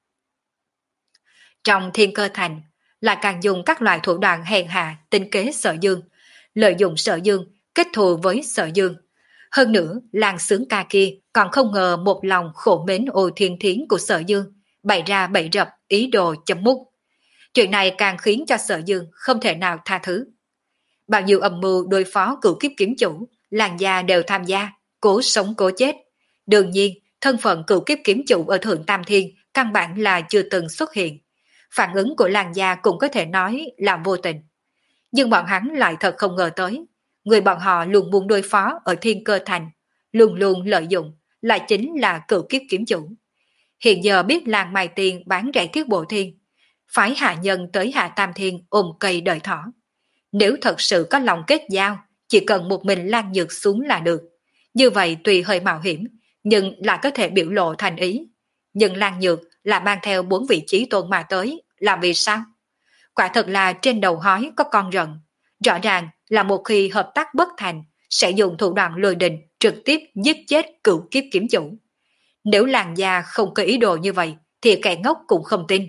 Trong Thiên Cơ Thành lại càng dùng các loại thủ đoạn hèn hạ tính kế Sở Dương, lợi dụng Sở Dương kết thù với Sở Dương. Hơn nữa, Làng Sướng Ca kia còn không ngờ một lòng khổ mến Ô Thiên Thiến của Sở Dương, bày ra bẫy rập ý đồ chấm mút. Chuyện này càng khiến cho Sở Dương không thể nào tha thứ. Bao nhiêu âm mưu đối phó cửu kiếp kiếm chủ, Làn Gia đều tham gia, cố sống cố chết. Đương nhiên, thân phận cửu kiếp kiếm chủ ở Thượng Tam Thiên căn bản là chưa từng xuất hiện. Phản ứng của Làn Gia cũng có thể nói là vô tình. Nhưng bọn hắn lại thật không ngờ tới, người bọn họ luôn muốn đối phó ở Thiên Cơ Thành, luôn luôn lợi dụng, lại chính là cửu kiếp kiếm chủ. Hiện giờ biết Làng Mai Tiên bán rẻ Thiết Bộ Thiên, phái hạ nhân tới Hạ Tam Thiên ôm cây đợi thỏ. Nếu thật sự có lòng kết giao, chỉ cần một mình Lan Nhược xuống là được. Như vậy tuy hơi mạo hiểm, nhưng lại có thể biểu lộ thành ý. Nhưng Lan Nhược là mang theo bốn vị trí tôn mà tới, là vì sao? Quả thật là trên đầu hói có con rận. Rõ ràng là một khi hợp tác bất thành, sẽ dùng thủ đoạn lôi đình trực tiếp giết chết cửu kiếp kiếm chủ. Nếu Làn Gia không có ý đồ như vậy, thì kẻ ngốc cũng không tin.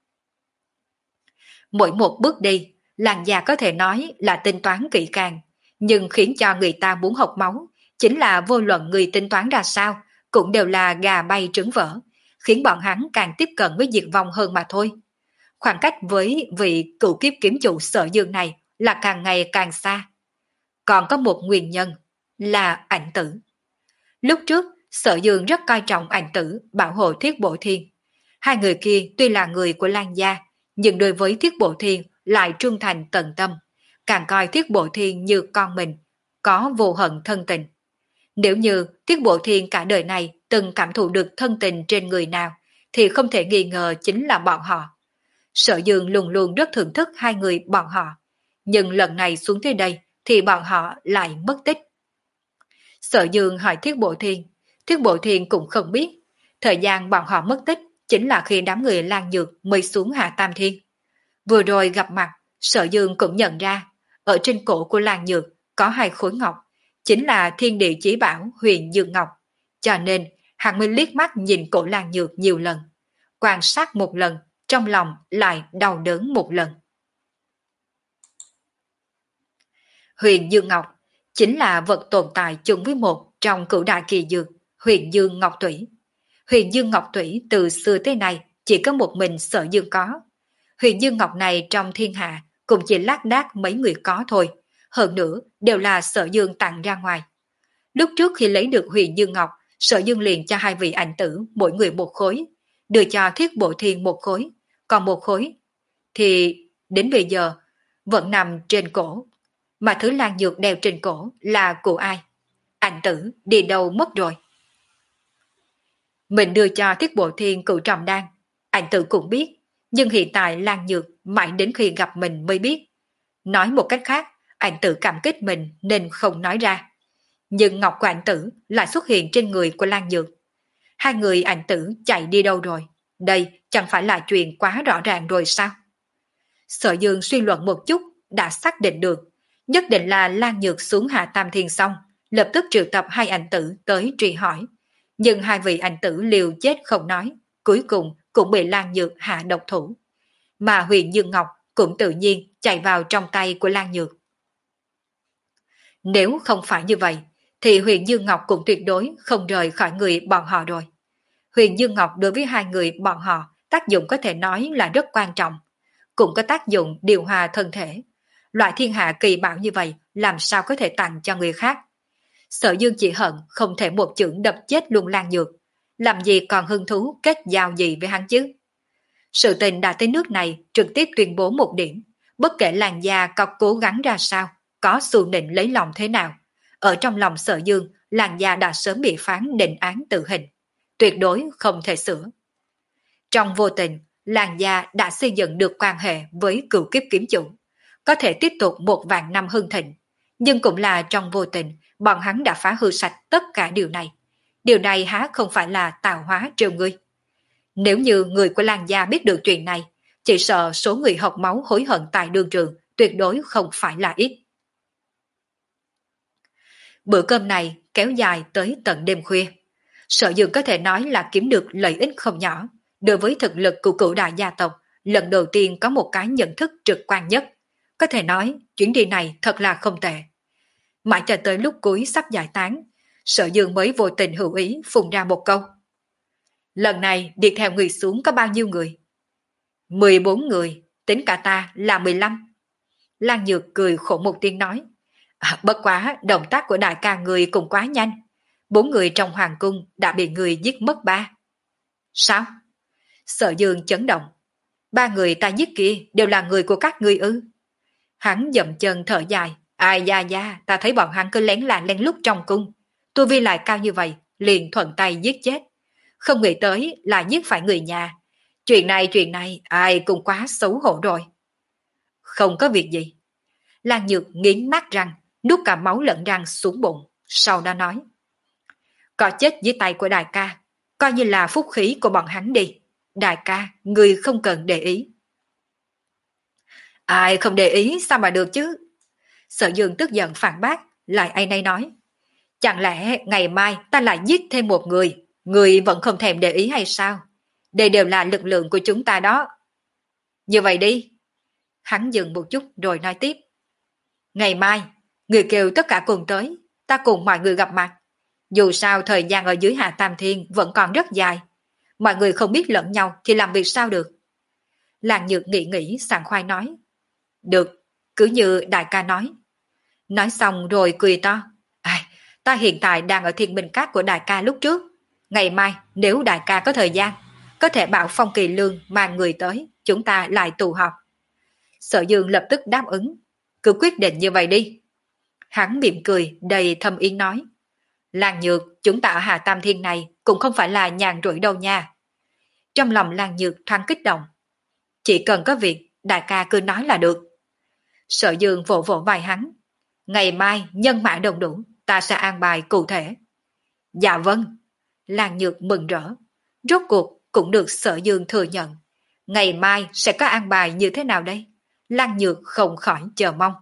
Mỗi một bước đi, Làn Gia có thể nói là tính toán kỹ càng, nhưng khiến cho người ta muốn học máu, chính là vô luận người tính toán ra sao, cũng đều là gà bay trứng vỡ, khiến bọn hắn càng tiếp cận với diệt vong hơn mà thôi. Khoảng cách với vị cửu kiếp kiếm chủ Sở Dương này là càng ngày càng xa. Còn có một nguyên nhân là Ảnh Tử. Lúc trước, Sở Dương rất coi trọng Ảnh Tử bảo hộ Thiết Bộ Thiên. Hai người kia tuy là người của Làn Gia, nhưng đối với Thiết Bộ Thiên lại trung thành tận tâm, càng coi Thiết Bộ Thiên như con mình, có vô hận thân tình. Nếu như Thiết Bộ Thiên cả đời này từng cảm thụ được thân tình trên người nào, thì không thể nghi ngờ chính là bọn họ. Sở Dương luôn luôn rất thưởng thức hai người bọn họ, nhưng lần này xuống tới đây thì bọn họ lại mất tích. Sở Dương hỏi Thiết Bộ Thiên, Thiết Bộ Thiên cũng không biết, thời gian bọn họ mất tích chính là khi đám người Lan Nhược mới xuống Hạ Tam Thiên. Vừa rồi gặp mặt, Sở Dương cũng nhận ra, ở trên cổ của Lan Nhược có hai khối ngọc, chính là Thiên Địa Chí Bảo Huyền Dương Ngọc, cho nên hắn mới liếc mắt nhìn cổ Lan Nhược nhiều lần, quan sát một lần, trong lòng lại đau đớn một lần. Huyền Dương Ngọc chính là vật tồn tại chung với một trong cửu đại kỳ dược, Huyền Dương Ngọc Thủy. Huyền Dương Ngọc Thủy từ xưa tới nay chỉ có một mình Sở Dương có. Huyền Dương Ngọc này trong thiên hạ cũng chỉ lác đác mấy người có thôi, hơn nữa đều là Sở Dương tặng ra ngoài. Lúc trước khi lấy được Huyền Dương Ngọc, Sở Dương liền cho hai vị Ảnh Tử mỗi người một khối, đưa cho Thiết Bộ Thiên một khối, còn một khối thì đến bây giờ vẫn nằm trên cổ. Mà thứ Lan Nhược đeo trên cổ là của ai? Ảnh Tử đi đâu mất rồi? Mình đưa cho Thiết Bộ Thiên cửu trọng đan, Ảnh Tử cũng biết, nhưng hiện tại Lan Nhược mãi đến khi gặp mình mới biết. Nói một cách khác, Ảnh Tử cảm kích mình nên không nói ra. Nhưng ngọc của Ảnh Tử lại xuất hiện trên người của Lan Nhược. Hai người ảnh tử chạy đi đâu rồi? Đây chẳng phải là chuyện quá rõ ràng rồi sao? Sở Dương suy luận một chút, đã xác định được. Nhất định là Lan Nhược xuống Hạ Tam Thiên xong, lập tức triệu tập hai ảnh tử tới truy hỏi. Nhưng hai vị ảnh tử liều chết không nói, cuối cùng cũng bị Lan Nhược hạ độc thủ. Mà Huyền Dương Ngọc cũng tự nhiên chạy vào trong tay của Lan Nhược. Nếu không phải như vậy, thì Huyền Dương Ngọc cũng tuyệt đối không rời khỏi người bọn họ rồi. Huyền Dương Ngọc đối với hai người bọn họ tác dụng có thể nói là rất quan trọng, cũng có tác dụng điều hòa thân thể. Loại thiên hạ kỳ bảo như vậy làm sao có thể tặng cho người khác. Sở Dương chỉ hận không thể một chưởng đập chết luôn Lan Nhược, làm gì còn hứng thú kết giao gì với hắn chứ. Sự tình đã tới nước này, trực tiếp tuyên bố một điểm, bất kể làn da có cố gắng ra sao, có xù nịnh lấy lòng thế nào, ở trong lòng Sở Dương, làn da đã sớm bị phán định án tử hình, tuyệt đối không thể sửa. Trong vô tình, làn da đã xây dựng được quan hệ với cựu kiếp kiếm chủ, có thể tiếp tục một vạn năm hưng thịnh, nhưng cũng là trong vô tình, bọn hắn đã phá hư sạch tất cả điều này. Điều này há không phải là tạo hóa trêu ngươi. Nếu như người của Lan gia biết được chuyện này, chỉ sợ số người học máu hối hận tại đường trường tuyệt đối không phải là ít. Bữa cơm này kéo dài tới tận đêm khuya. Sở Dương có thể nói là kiếm được lợi ích không nhỏ. Đối với thực lực của cửu đại gia tộc, lần đầu tiên có một cái nhận thức trực quan nhất. Có thể nói chuyến đi này thật là không tệ. Mãi cho tới lúc cuối sắp giải tán, Sở Dương mới vô tình hữu ý phun ra một câu. Lần này đi theo người xuống có bao nhiêu người? mười bốn người, tính cả ta là mười lăm. Lan Nhược cười khổ một tiếng nói. À, bất quá động tác của đại ca người cũng quá nhanh. Bốn người trong hoàng cung đã bị người giết mất ba. Sao? Sở Dương chấn động. Ba người ta giết kia đều là người của các ngươi ư? Hắn dậm chân thở dài. Ai da da, ta thấy bọn hắn cứ lén làng lén lút trong cung. Tu vi lại cao như vậy, liền thuận tay giết chết. Không nghĩ tới là giết phải người nhà. Chuyện này chuyện này, ai cũng quá xấu hổ rồi. Không có việc gì. Lan Nhược nghiến nát răng, nuốt cả máu lẫn răng xuống bụng, sau đó nói. Có chết dưới tay của đại ca, coi như là phúc khí của bọn hắn đi. Đại ca, người không cần để ý. Ai không để ý sao mà được chứ? Sở Dương tức giận phản bác, lại ai nấy nói. Chẳng lẽ ngày mai ta lại giết thêm một người, người vẫn không thèm để ý hay sao? Đây đều là lực lượng của chúng ta đó. Như vậy đi. Hắn dừng một chút rồi nói tiếp. Ngày mai, người kêu tất cả cùng tới, ta cùng mọi người gặp mặt. Dù sao thời gian ở dưới Hạ Tam Thiên vẫn còn rất dài. Mọi người không biết lẫn nhau thì làm việc sao được? Làng Nhược nghĩ nghĩ sảng khoái nói. Được, cứ như đại ca nói. Nói xong rồi cười to. À, ta hiện tại đang ở Thiên Minh Các của đại ca lúc trước. Ngày mai nếu đại ca có thời gian, có thể bảo Phong Kỳ Lương mang người tới, chúng ta lại tụ họp. Sở Dương lập tức đáp ứng. Cứ quyết định như vậy đi. Hắn mỉm cười đầy thâm ý nói. Lan Nhược, chúng ta ở Hà Tam Thiên này cũng không phải là nhàn rỗi đâu nha. Trong lòng Lan Nhược thoáng kích động. Chỉ cần có việc, đại ca cứ nói là được. Sở Dương vỗ vỗ vai hắn. Ngày mai nhân mã đồng đủ, ta sẽ an bài cụ thể. Dạ vâng. Lan Nhược mừng rỡ. Rốt cuộc cũng được Sở Dương thừa nhận. Ngày mai sẽ có an bài như thế nào đây? Lan Nhược không khỏi chờ mong.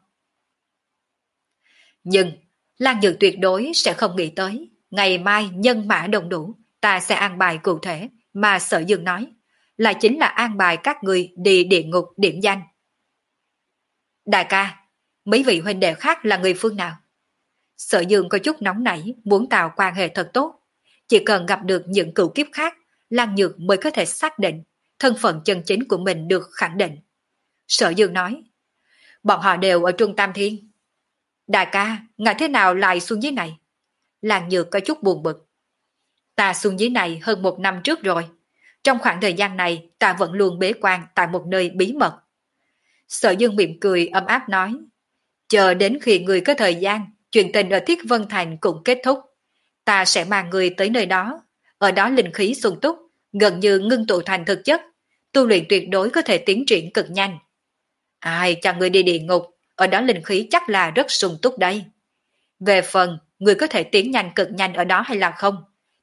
Nhưng Lan Nhược tuyệt đối sẽ không nghĩ tới. Ngày mai nhân mã đồng đủ, ta sẽ an bài cụ thể mà Sở Dương nói. Là chính là an bài các người đi địa ngục điểm danh. Đại ca, mấy vị huynh đệ khác là người phương nào? Sở Dương có chút nóng nảy, muốn tạo quan hệ thật tốt. Chỉ cần gặp được những cựu kiếp khác, Lan Nhược mới có thể xác định thân phận chân chính của mình được khẳng định. Sở Dương nói, bọn họ đều ở Trung Tam Thiên. Đại ca, ngài thế nào lại xuống dưới này? Lan Nhược có chút buồn bực. Ta xuống dưới này hơn một năm trước rồi. Trong khoảng thời gian này, ta vẫn luôn bế quan tại một nơi bí mật. Sở Dương mỉm cười ấm áp nói, chờ đến khi người có thời gian, chuyện tình ở Thiết Vân Thành cũng kết thúc. Ta sẽ mang người tới nơi đó, ở đó linh khí sung túc, gần như ngưng tụ thành thực chất, tu luyện tuyệt đối có thể tiến triển cực nhanh. Ai cho người đi địa ngục, ở đó linh khí chắc là rất sung túc đây. Về phần, người có thể tiến nhanh cực nhanh ở đó hay là không,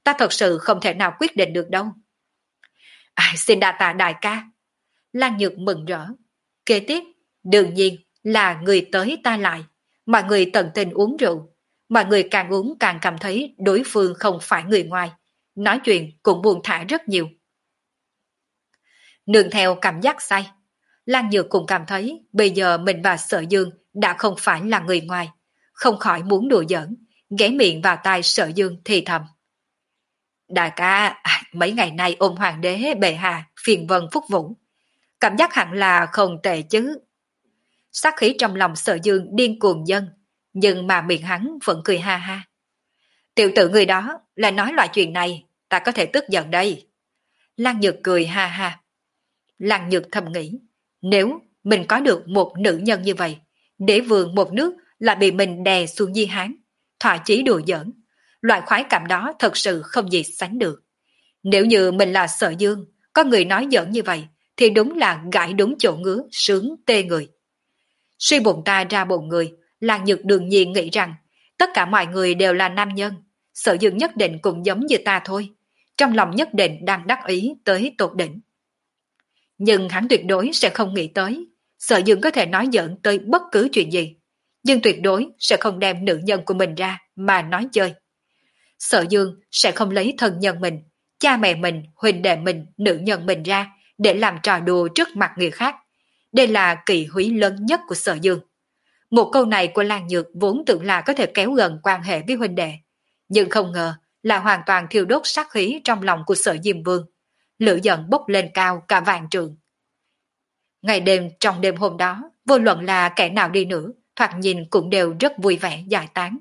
ta thật sự không thể nào quyết định được đâu. À, xin đa tạ đại ca. Lan Nhược mừng rỡ. Kế tiếp, đương nhiên là người tới ta lại. Mọi người tận tình uống rượu. Mọi người càng uống càng cảm thấy đối phương không phải người ngoài. Nói chuyện cũng buông thả rất nhiều. Nương theo cảm giác say, Lan Nhược cũng cảm thấy bây giờ mình và Sở Dương đã không phải là người ngoài. Không khỏi muốn đùa giỡn, ghé miệng vào tai Sở Dương thì thầm. Đại ca, mấy ngày nay ôm hoàng đế bệ hạ, phiền vân phúc vũ. Cảm giác hẳn là không tệ chứ. Sát khí trong lòng Sở Dương điên cuồng dâng, nhưng mà miệng hắn vẫn cười ha ha. Tiểu tử người đó là nói loại chuyện này, ta có thể tức giận đây. Lan Nhược cười ha ha. Lan Nhược thầm nghĩ, nếu mình có được một nữ nhân như vậy, đế vương một nước lại bị mình đè xuống di hán, thỏa chí đùa giỡn, loại khoái cảm đó thật sự không gì sánh được. Nếu như mình là Sở Dương, có người nói giỡn như vậy, thì đúng là gãi đúng chỗ ngứa, sướng tê người. Suy bụng ta ra bụng người, Lan Nhược đương nhiên nghĩ rằng tất cả mọi người đều là nam nhân, Sở Dương nhất định cũng giống như ta thôi, trong lòng nhất định đang đắc ý tới tột đỉnh. Nhưng hắn tuyệt đối sẽ không nghĩ tới, Sở Dương có thể nói giỡn tới bất cứ chuyện gì, nhưng tuyệt đối sẽ không đem nữ nhân của mình ra mà nói chơi. Sở Dương sẽ không lấy thân nhân mình, cha mẹ mình, huynh đệ mình, nữ nhân mình ra để làm trò đùa trước mặt người khác. Đây là kỳ húy lớn nhất của Sở Dương. Một câu này của Lan Nhược vốn tưởng là có thể kéo gần quan hệ với huynh đệ, nhưng không ngờ là hoàn toàn thiêu đốt sát khí trong lòng của Sở Diêm Vương. Lửa giận bốc lên cao cả vạn trượng. Ngày đêm trong đêm hôm đó, vô luận là kẻ nào đi nữa, thoạt nhìn cũng đều rất vui vẻ giải tán.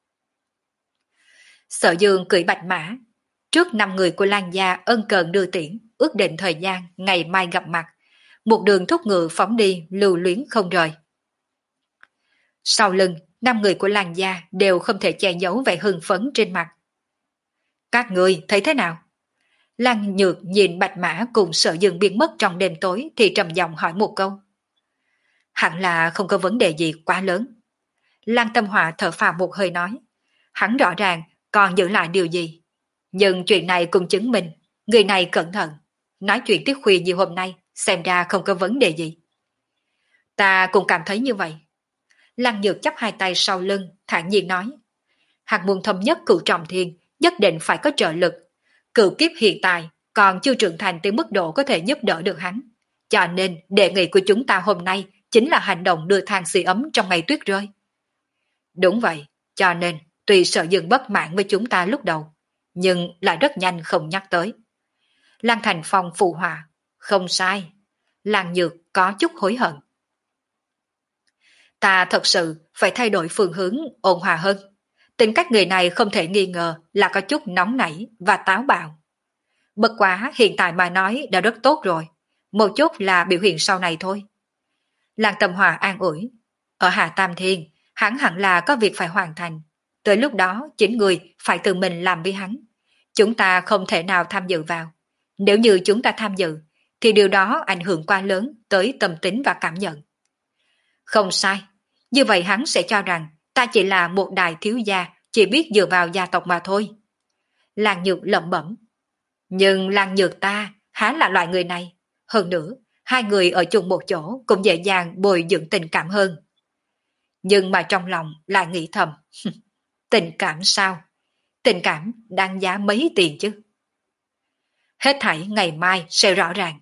Sở Dương cưỡi bạch mã, trước năm người của Lan gia ân cần đưa tiễn, ước định thời gian ngày mai gặp mặt, một đường thúc ngựa phóng đi lưu luyến không rời. Sau lưng, năm người của Lan gia đều không thể che giấu vẻ hưng phấn trên mặt. Các người thấy thế nào? Lan Nhược nhìn bạch mã cùng Sở Dương biến mất trong đêm tối thì trầm giọng hỏi một câu. Hẳn là không có vấn đề gì quá lớn. Lan Tâm Họa thở phào một hơi nói. Hắn rõ ràng còn giữ lại điều gì. Nhưng chuyện này cũng chứng minh người này cẩn thận. Nói chuyện tiết khuya như hôm nay xem ra không có vấn đề gì. Ta cũng cảm thấy như vậy. Lan Nhược chắp hai tay sau lưng thản nhiên nói. Hạt muôn thâm nhất cửu trọng thiên nhất định phải có trợ lực. Cửu kiếp hiện tại còn chưa trưởng thành tới mức độ có thể giúp đỡ được hắn. Cho nên đề nghị của chúng ta hôm nay chính là hành động đưa than sưởi ấm trong ngày tuyết rơi. Đúng vậy, cho nên tuy Sở Dương bất mãn với chúng ta lúc đầu, nhưng lại rất nhanh không nhắc tới. Lan Thành Phong phụ họa, không sai. Lan Nhược có chút hối hận. Ta thật sự phải thay đổi phương hướng ôn hòa hơn. Tính cách người này không thể nghi ngờ là có chút nóng nảy và táo bạo. Bất quá hiện tại mà nói đã rất tốt rồi. Một chút là biểu hiện sau này thôi. Lan Tâm Hòa an ủi. Ở Hạ Tam Thiên, hắn hẳn là có việc phải hoàn thành. Tới lúc đó, chính người phải tự mình làm với hắn. Chúng ta không thể nào tham dự vào. Nếu như chúng ta tham dự, thì điều đó ảnh hưởng quá lớn tới tâm tính và cảm nhận. Không sai. Như vậy hắn sẽ cho rằng ta chỉ là một đại thiếu gia, chỉ biết dựa vào gia tộc mà thôi. Lan Nhược lẩm bẩm. Nhưng Lan Nhược ta há là loại người này. Hơn nữa, hai người ở chung một chỗ cũng dễ dàng bồi dưỡng tình cảm hơn. Nhưng mà trong lòng lại nghĩ thầm. Tình cảm sao? Tình cảm đáng giá mấy tiền chứ? Hết thảy ngày mai sẽ rõ ràng.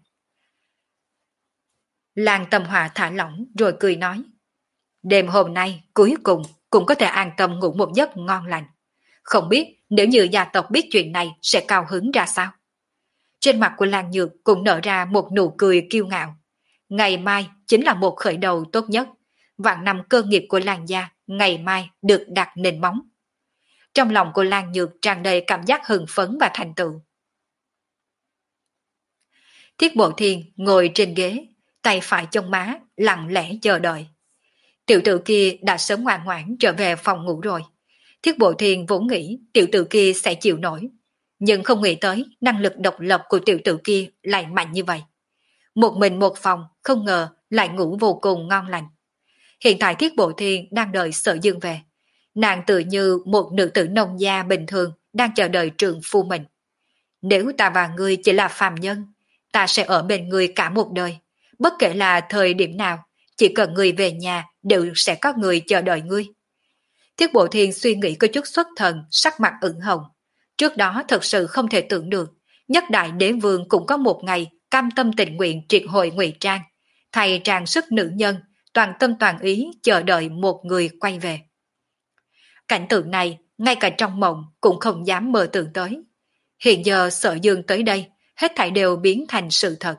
Lan Tâm Hòa thả lỏng rồi cười nói. Đêm hôm nay cuối cùng cũng có thể an tâm ngủ một giấc ngon lành. Không biết nếu như gia tộc biết chuyện này sẽ cao hứng ra sao? Trên mặt của Lan Nhược cũng nở ra một nụ cười kiêu ngạo. Ngày mai chính là một khởi đầu tốt nhất. Vạn năm cơ nghiệp của Lan gia ngày mai được đặt nền móng. Trong lòng của Lan Nhược tràn đầy cảm giác hưng phấn và thành tựu. Thiết Bộ Thiên ngồi trên ghế, tay phải trong má, lặng lẽ chờ đợi. Tiểu tử kia đã sớm ngoan ngoãn trở về phòng ngủ rồi. Thiết Bộ Thiên vốn nghĩ tiểu tử kia sẽ chịu nổi, nhưng không nghĩ tới năng lực độc lập của tiểu tử kia lại mạnh như vậy. Một mình một phòng, không ngờ lại ngủ vô cùng ngon lành. Hiện tại Thiết Bộ Thiên đang đợi Sở Dương về. Nàng tự như một nữ tử nông gia bình thường, đang chờ đợi trượng phu mình. Nếu ta và ngươi chỉ là phàm nhân, ta sẽ ở bên ngươi cả một đời. Bất kể là thời điểm nào, chỉ cần ngươi về nhà đều sẽ có người chờ đợi ngươi. Thiết Bộ Thiên suy nghĩ có chút xuất thần, sắc mặt ửng hồng. Trước đó thật sự không thể tưởng được, nhất đại đế vương cũng có một ngày cam tâm tình nguyện triệt hồi ngụy trang, thay trang sức nữ nhân, toàn tâm toàn ý chờ đợi một người quay về. Cảnh tượng này, ngay cả trong mộng cũng không dám mơ tưởng tới. Hiện giờ Sở Dương tới đây, hết thảy đều biến thành sự thật.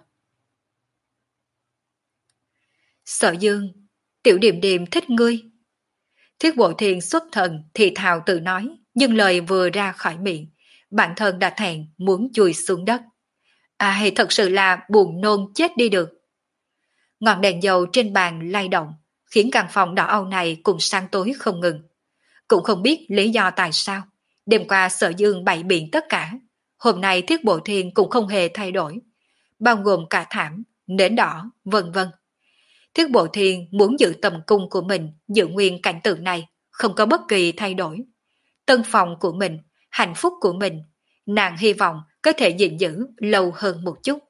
Sở Dương, tiểu điềm điềm thích ngươi. Thiết Bộ Thiên xuất thần thì thào tự nói, nhưng lời vừa ra khỏi miệng, bản thân đã thẹn muốn chui xuống đất. Ai thật sự là buồn nôn chết đi được. Ngọn đèn dầu trên bàn lay động, khiến căn phòng đỏ âu này cùng sáng tối không ngừng. Cũng không biết lý do tại sao, đêm qua Sở Dương bày biện tất cả, hôm nay Thiết Bộ Thiên cũng không hề thay đổi, bao gồm cả thảm, nến đỏ, vân vân. Thiết Bộ Thiên muốn giữ tầm cung của mình, giữ nguyên cảnh tượng này, không có bất kỳ thay đổi. Tân phòng của mình, hạnh phúc của mình, nàng hy vọng có thể gìn giữ lâu hơn một chút.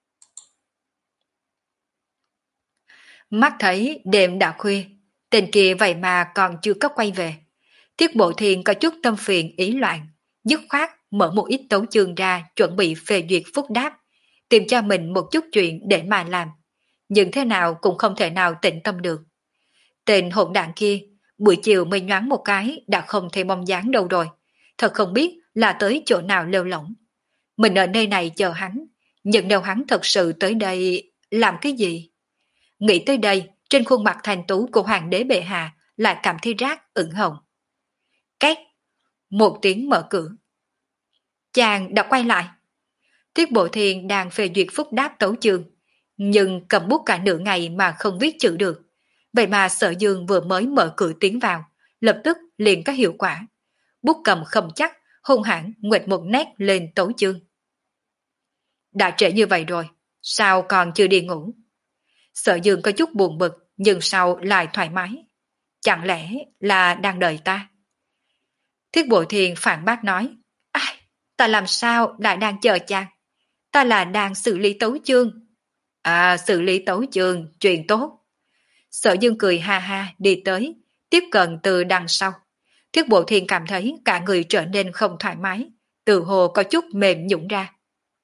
Mắt thấy đêm đã khuya, tên kia vậy mà còn chưa có quay về. Thiết Bộ Thiên có chút tâm phiền ý loạn, dứt khoát mở một ít tấu chương ra chuẩn bị phê duyệt phúc đáp, tìm cho mình một chút chuyện để mà làm. Nhưng thế nào cũng không thể nào tĩnh tâm được. Tên hỗn đảng kia, buổi chiều mới nhoáng một cái đã không thấy bóng dáng đâu rồi. Thật không biết là tới chỗ nào lêu lỏng. Mình ở nơi này chờ hắn, nhưng nếu hắn thật sự tới đây làm cái gì? Nghĩ tới đây, trên khuôn mặt thành tú của hoàng đế bệ hạ lại cảm thấy rát ửng hồng. Két, một tiếng mở cửa. Chàng đã quay lại. Thiết Bộ Thiên đang phê duyệt phúc đáp tấu chương, nhưng cầm bút cả nửa ngày mà không viết chữ được. Vậy mà Sở Dương vừa mới mở cửa tiến vào, lập tức liền có hiệu quả. Bút cầm không chắc, hung hãn nguệch một nét lên tấu chương. Đã trễ như vậy rồi, sao còn chưa đi ngủ? Sở Dương có chút buồn bực, nhưng sau lại thoải mái. Chẳng lẽ là đang đợi ta? Thiết Bộ Thiên phản bác nói, ai, ta làm sao lại đang chờ chàng? Ta là đang xử lý tấu chương. À, xử lý tấu chương, chuyện tốt. Sở Dương cười ha ha đi tới, tiếp cận từ đằng sau. Thiết Bộ Thiên cảm thấy cả người trở nên không thoải mái, từ hồ có chút mềm nhũn ra.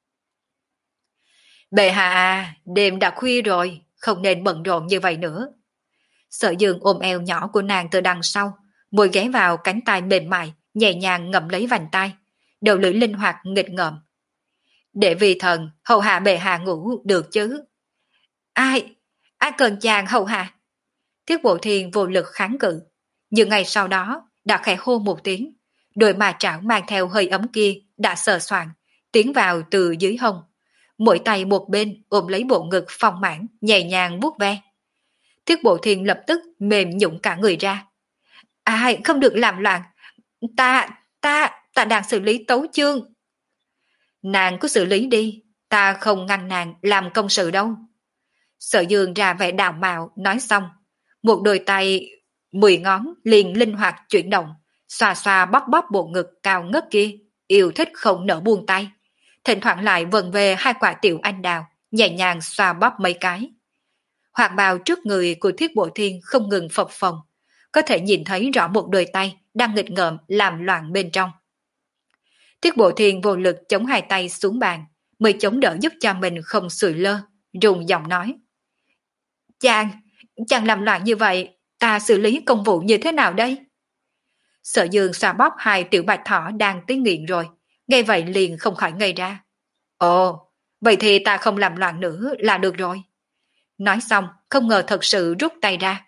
Bệ hạ à, đêm đã khuya rồi, không nên bận rộn như vậy nữa. Sở Dương ôm eo nhỏ của nàng từ đằng sau, môi ghé vào cánh tay mềm mại, nhẹ nhàng ngậm lấy vành tay, đầu lưỡi linh hoạt nghịch ngợm. Để vì thần, hầu hạ bệ hạ ngủ được chứ. Ai, ai cần chàng hầu hạ? Thiết Bộ Thiên vô lực kháng cự, nhưng ngày sau đó đã khẽ hô một tiếng, đôi mà trảo mang theo hơi ấm kia đã sờ soạn, tiến vào từ dưới hông. Mỗi tay một bên ôm lấy bộ ngực phong mãn, nhẹ nhàng vuốt ve. Thiết Bộ Thiên lập tức mềm nhũn cả người ra. Ai, không được làm loạn. Ta, ta, ta đang xử lý tấu chương. Nàng cứ xử lý đi, ta không ngăn nàng làm công sự đâu. Sở Dương ra vẻ đào mạo, nói xong. Một đôi tay, mười ngón liền linh hoạt chuyển động, xoa xoa bóp bóp bộ ngực cao ngất kia, yêu thích không nỡ buông tay. Thỉnh thoảng lại vần về hai quả tiểu anh đào, nhẹ nhàng xoa bóp mấy cái. Hoạt bào trước người của Thiết Bộ Thiên không ngừng phập phồng, có thể nhìn thấy rõ một đôi tay đang nghịch ngợm làm loạn bên trong. Thiết Bộ Thiên vô lực chống hai tay xuống bàn, mới chống đỡ giúp cho mình không sụi lơ, rùng giọng nói. Chàng, chàng làm loạn như vậy, ta xử lý công vụ như thế nào đây? Sở Dương xoa bóp hai tiểu bạch thỏ đang tới nghiện rồi, nghe vậy liền không khỏi ngây ra. Ồ, vậy thì ta không làm loạn nữa là được rồi. Nói xong, không ngờ thật sự rút tay ra.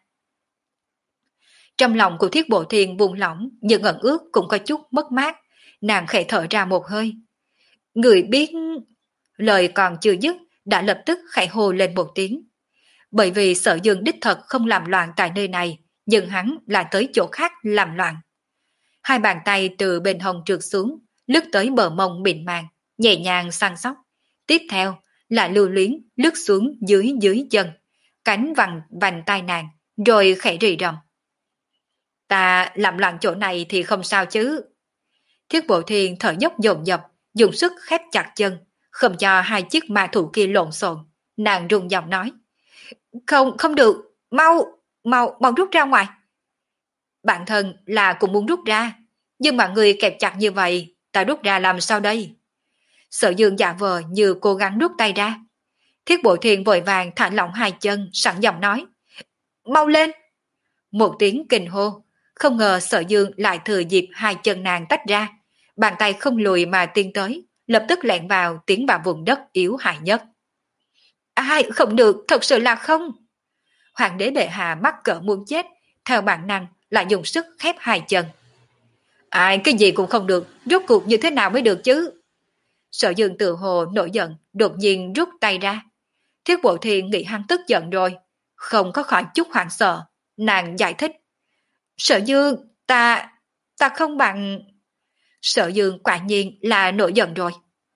Trong lòng của Thiết Bộ Thiên buông lỏng, nhưng ẩn ước cũng có chút mất mát, nàng khẽ thở ra một hơi. Người biết... Lời còn chưa dứt, đã lập tức khẽ hô lên một tiếng. Bởi vì Sở Dương đích thật không làm loạn tại nơi này, nhưng hắn lại tới chỗ khác làm loạn. Hai bàn tay từ bên hông trượt xuống, lướt tới bờ mông mịn màng, nhẹ nhàng săn sóc. Tiếp theo là lưu luyến lướt xuống dưới dưới chân, cánh vành vành tai nàng, rồi khẽ rì rầm. Ta làm loạn chỗ này thì không sao chứ. Thiết Bộ Thiên thở dốc dồn dập, dùng sức khép chặt chân, không cho hai chiếc ma thủ kia lộn xộn. Nàng run giọng nói, không, không được, mau, mau, mau rút ra ngoài. Bản thân là cũng muốn rút ra, nhưng mà người kẹp chặt như vậy, ta rút ra làm sao đây? Sở Dương giả vờ như cố gắng rút tay ra. Thiết Bộ Thiên vội vàng thả lỏng hai chân, sẵn giọng nói, mau lên. Một tiếng kinh hô, không ngờ Sở Dương lại thừa dịp hai chân nàng tách ra, bàn tay không lùi mà tiến tới, lập tức lẹn vào tiến vào vùng đất yếu hại nhất. Ai, không được, thật sự là không. Hoàng đế bệ hạ mắc cỡ muốn chết, theo bản năng lại dùng sức khép hai chân. Ai, cái gì cũng không được, rốt cuộc như thế nào mới được chứ? Sở Dương tự hồ nổi giận, đột nhiên rút tay ra. Thiết Bộ Thiên nghĩ hắn tức giận rồi, không có khỏi chút hoảng sợ. Nàng giải thích, Sở Dương, ta, ta không bằng... Sở Dương quả nhiên là nổi giận rồi.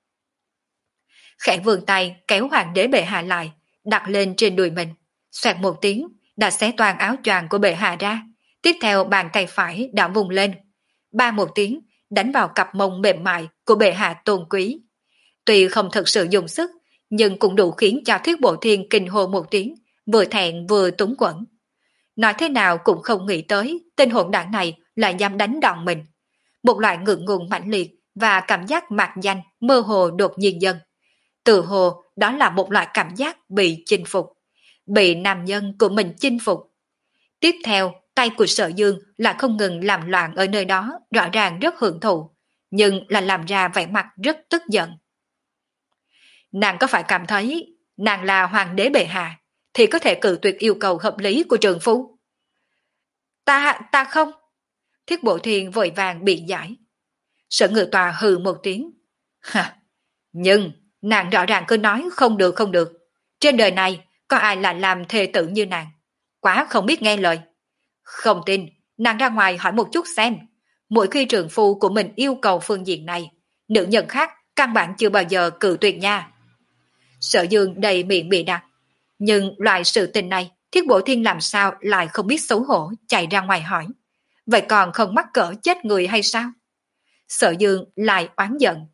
Khẽ vươn tay kéo hoàng đế bệ hạ lại, đặt lên trên đùi mình. Xoẹt một tiếng, đã xé toàn áo choàng của bệ hạ ra. Tiếp theo bàn tay phải đã vùng lên. Ba một tiếng, đánh vào cặp mông mềm mại của bệ hạ tôn quý. Tuy không thực sự dùng sức, nhưng cũng đủ khiến cho Thiết Bộ Thiên kinh hô một tiếng, vừa thẹn vừa túng quẫn. Nói thế nào cũng không nghĩ tới tên hỗn đảng này lại dám đánh đòn mình. Một loại ngượng ngùng mãnh liệt và cảm giác mạc danh mơ hồ đột nhiên dâng. Tự hồ đó là một loại cảm giác bị chinh phục, bị nam nhân của mình chinh phục. Tiếp theo, tay của Sở Dương là không ngừng làm loạn ở nơi đó, rõ ràng rất hưởng thụ, nhưng là làm ra vẻ mặt rất tức giận. Nàng có phải cảm thấy nàng là hoàng đế bệ hạ thì có thể cự tuyệt yêu cầu hợp lý của trường phu? Ta, ta không. Thiết Bộ Thiên vội vàng bị giải. Sở Ngự Tòa hừ một tiếng. Hả? Nhưng nàng rõ ràng cứ nói không được không được. Trên đời này có ai lại làm thê tử như nàng? Quá không biết nghe lời. Không tin, nàng ra ngoài hỏi một chút xem. Mỗi khi trường phu của mình yêu cầu phương diện này, nữ nhân khác căn bản chưa bao giờ cự tuyệt nha. Sở Dương đầy miệng bị đặt. Nhưng loại sự tình này, Thiết Bộ Thiên làm sao lại không biết xấu hổ chạy ra ngoài hỏi. Vậy còn không mắc cỡ chết người hay sao? Sở Dương lại oán giận.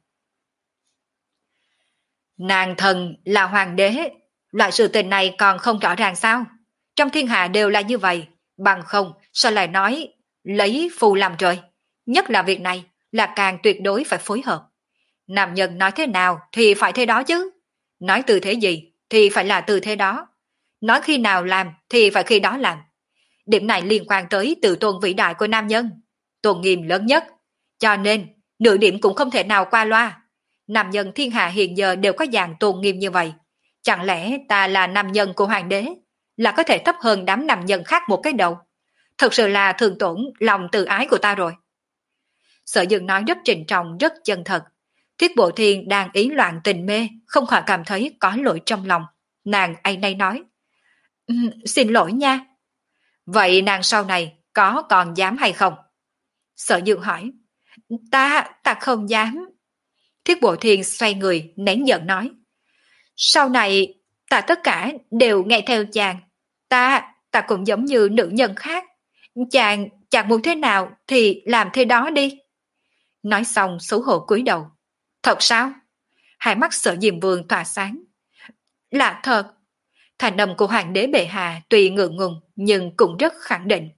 Nàng thần là hoàng đế, loại sự tình này còn không rõ ràng sao? Trong thiên hạ đều là như vậy, bằng không sao lại nói lấy phù làm trời. Nhất là việc này là càng tuyệt đối phải phối hợp. Nam nhân nói thế nào thì phải thế đó chứ. Nói tư thế gì thì phải là tư thế đó. Nói khi nào làm thì phải khi đó làm. Điểm này liên quan tới tự tôn vĩ đại của nam nhân, tôn nghiêm lớn nhất. Cho nên, nửa điểm cũng không thể nào qua loa. Nam nhân thiên hạ hiện giờ đều có dạng tôn nghiêm như vậy. Chẳng lẽ ta là nam nhân của hoàng đế, là có thể thấp hơn đám nam nhân khác một cái đầu? Thật sự là thường tổn lòng tự ái của ta rồi. Sở Dương nói rất trịnh trọng, rất chân thật. Thiết Bộ Thiên đang ý loạn tình mê, không khỏi cảm thấy có lỗi trong lòng. Nàng áy náy nói, um, xin lỗi nha. Vậy nàng sau này có còn dám hay không? Sở Dương hỏi, ta, ta không dám. Thiết Bộ Thiên xoay người, nén giận nói, sau này ta tất cả đều nghe theo chàng. Ta, ta cũng giống như nữ nhân khác. Chàng, chàng muốn thế nào thì làm thế đó đi. Nói xong xấu hổ cúi đầu. Thật sao? Hai mắt Sở Diêm Vương tỏa sáng. Là thật. Thành âm của hoàng đế bệ hạ tuy ngượng ngùng nhưng cũng rất khẳng định.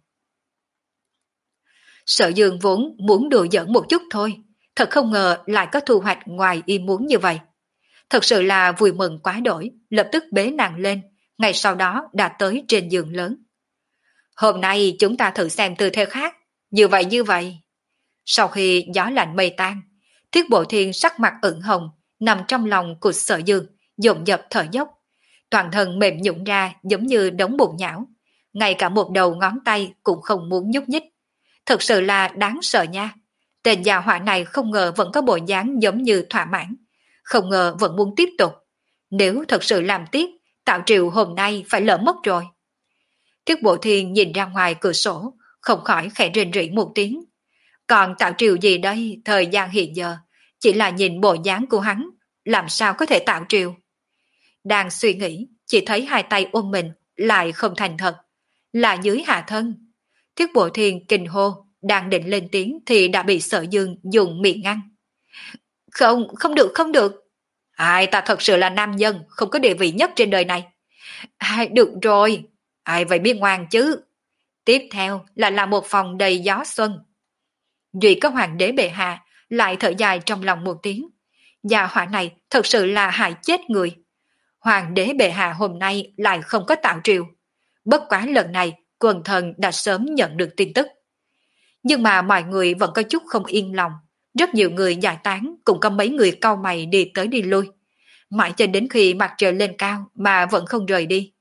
Sở Dương vốn muốn đùa giỡn một chút thôi, thật không ngờ lại có thu hoạch ngoài ý muốn như vậy. Thật sự là vui mừng quá đổi, lập tức bế nàng lên, ngày sau đó đã tới trên giường lớn. Hôm nay chúng ta thử xem tư thế khác, như vậy như vậy. Sau khi gió lạnh mây tan, Thiết Bộ Thiên sắc mặt ửng hồng, nằm trong lòng của Sở Dương, dồn dập thở dốc. Toàn thân mềm nhũn ra giống như đống bùn nhão, ngay cả một đầu ngón tay cũng không muốn nhúc nhích. Thật sự là đáng sợ nha. Tên già họa này không ngờ vẫn có bộ dáng giống như thỏa mãn, không ngờ vẫn muốn tiếp tục. Nếu thật sự làm tiếp, Tạo Triều hôm nay phải lỡ mất rồi. Thiết Bộ Thiên nhìn ra ngoài cửa sổ, không khỏi khẽ rên rỉ một tiếng. Còn Tạo Triều gì đây, thời gian hiện giờ, chỉ là nhìn bộ dáng của hắn, làm sao có thể Tạo Triều. Đang suy nghĩ, chỉ thấy hai tay ôm mình, lại không thành thật, là dưới hạ thân. Thiết Bộ Thiên kinh hô, đang định lên tiếng thì đã bị Sở Dương dùng miệng ngăn. Không, không được, không được. Ai, ta thật sự là nam nhân, không có địa vị nhất trên đời này. Ai, được rồi. Ai vậy biết ngoan chứ. Tiếp theo là là một phòng đầy gió xuân. Duy có hoàng đế bệ hạ lại thở dài trong lòng một tiếng. Gia hỏa này thật sự là hại chết người. Hoàng đế bệ hạ hôm nay lại không có tạo triều. Bất quá lần này quần thần đã sớm nhận được tin tức. Nhưng mà mọi người vẫn có chút không yên lòng. Rất nhiều người giải tán, cũng có mấy người cau mày đi tới đi lui. Mãi cho đến khi mặt trời lên cao mà vẫn không rời đi.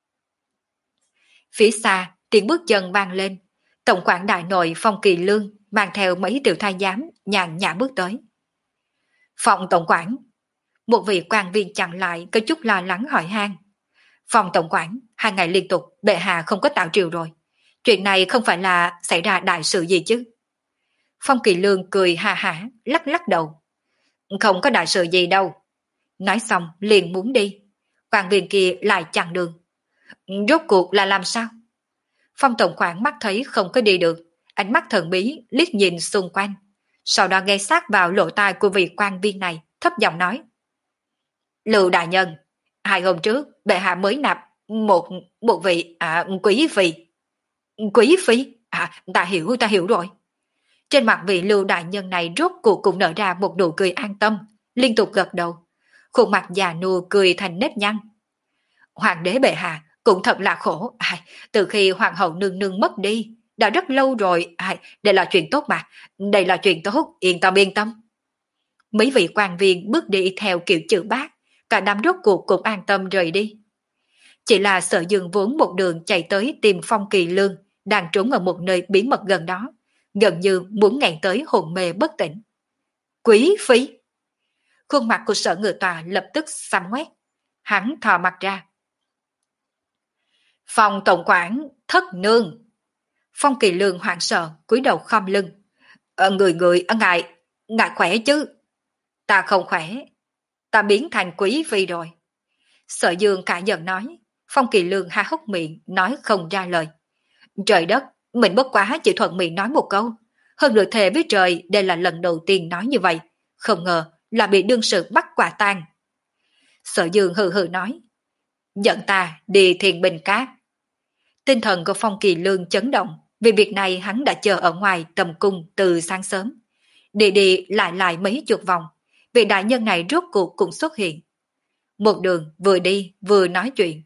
Phía xa, tiếng bước chân vang lên. Tổng quản đại nội Phong Kỳ Lương mang theo mấy tiểu thái giám nhàn nhã bước tới. Phòng tổng quản. Một vị quan viên chặn lại có chút lo lắng hỏi han. Phòng tổng quản, hai ngày liên tục bệ hạ không có tạo triều rồi. Chuyện này không phải là xảy ra đại sự gì chứ? Phong Kỳ Lương cười ha hả, lắc lắc đầu. Không có đại sự gì đâu. Nói xong liền muốn đi. Quan viên kia lại chặn đường. Rốt cuộc là làm sao? Phong tổng quản mắt thấy không có đi được, ánh mắt thần bí liếc nhìn xung quanh. Sau đó nghe sát vào lỗ tai của vị quan viên này, thấp giọng nói. Lưu đại nhân, hai hôm trước bệ hạ mới nạp một một vị à, quý phi. Quý phi? À, ta hiểu, ta hiểu rồi. Trên mặt vị Lưu đại nhân này rốt cuộc cũng nở ra một nụ cười an tâm, liên tục gật đầu. Khuôn mặt già nua cười thành nếp nhăn. Hoàng đế bệ hạ cũng thật là khổ. À, từ khi hoàng hậu nương nương mất đi, đã rất lâu rồi. À, đây là chuyện tốt mà. Đây là chuyện tốt, yên tâm yên tâm. Mấy vị quan viên bước đi theo kiểu chữ bác, cả đám rốt cuộc cũng an tâm rời đi. Chỉ là Sở Dương vốn một đường chạy tới tìm Phong Kỳ Lương, đang trốn ở một nơi bí mật gần đó, gần như muốn nghẹn tới hồn mê bất tỉnh. Quý phi! Khuôn mặt của Sở Ngự Tòa lập tức xăm ngoét. Hắn thò mặt ra. Phòng tổng quản, thất nương. Phong Kỳ Lương hoảng sợ, cúi đầu khom lưng. Ờ, người người, ờ, ngài, ngài khỏe chứ? Ta không khỏe. Ta biến thành quý phi rồi. Sở Dương cả giận nói. Phong Kỳ Lương há hốc miệng, nói không ra lời. Trời đất, mình bất quá chỉ thuận miệng nói một câu. Hơn nữa thề với trời, đây là lần đầu tiên nói như vậy. Không ngờ là bị đương sự bắt quả tang. Sở Dương hừ hừ nói. Dẫn ta đi Thiên Bình Cát. Tinh thần của Phong Kỳ Lương chấn động, vì việc này hắn đã chờ ở ngoài tầm cung từ sáng sớm. Đi đi lại lại mấy chục vòng, vị đại nhân này rốt cuộc cũng xuất hiện. Một đường vừa đi vừa nói chuyện.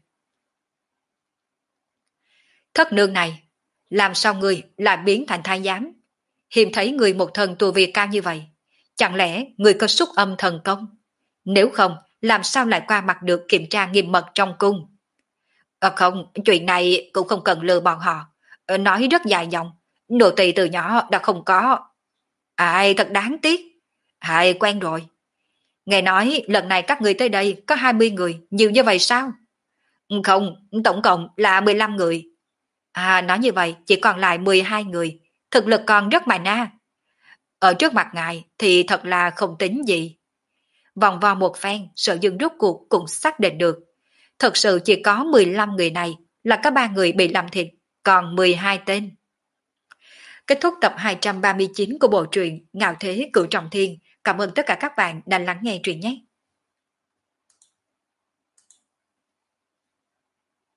Thất nương này, làm sao người lại biến thành thái giám? Hiếm thấy người một thần tu vi cao như vậy. Chẳng lẽ người có xúc âm thần công? Nếu không, làm sao lại qua mặt được kiểm tra nghiêm mật trong cung? À không, chuyện này cũng không cần lừa bọn họ. Nói rất dài dòng, nô tỳ từ nhỏ đã không có. Ai thật đáng tiếc. Ai quen rồi. Nghe nói lần này các người tới đây có hai mươi người, nhiều như vậy sao? Không, tổng cộng là mười lăm người. À, nói như vậy chỉ còn lại mười hai người, thực lực còn rất mạnh a. Ở trước mặt ngài thì thật là không tính gì. Vòng vo một phen, Sở Dương rốt cuộc cũng xác định được. Thật sự chỉ có mười lăm người này là có ba người bị làm thịt, còn mười hai tên. Kết thúc tập hai trăm ba mươi chín của bộ truyện Ngạo Thế Cửu Trọng Thiên. Cảm ơn tất cả các bạn đã lắng nghe truyện nhé.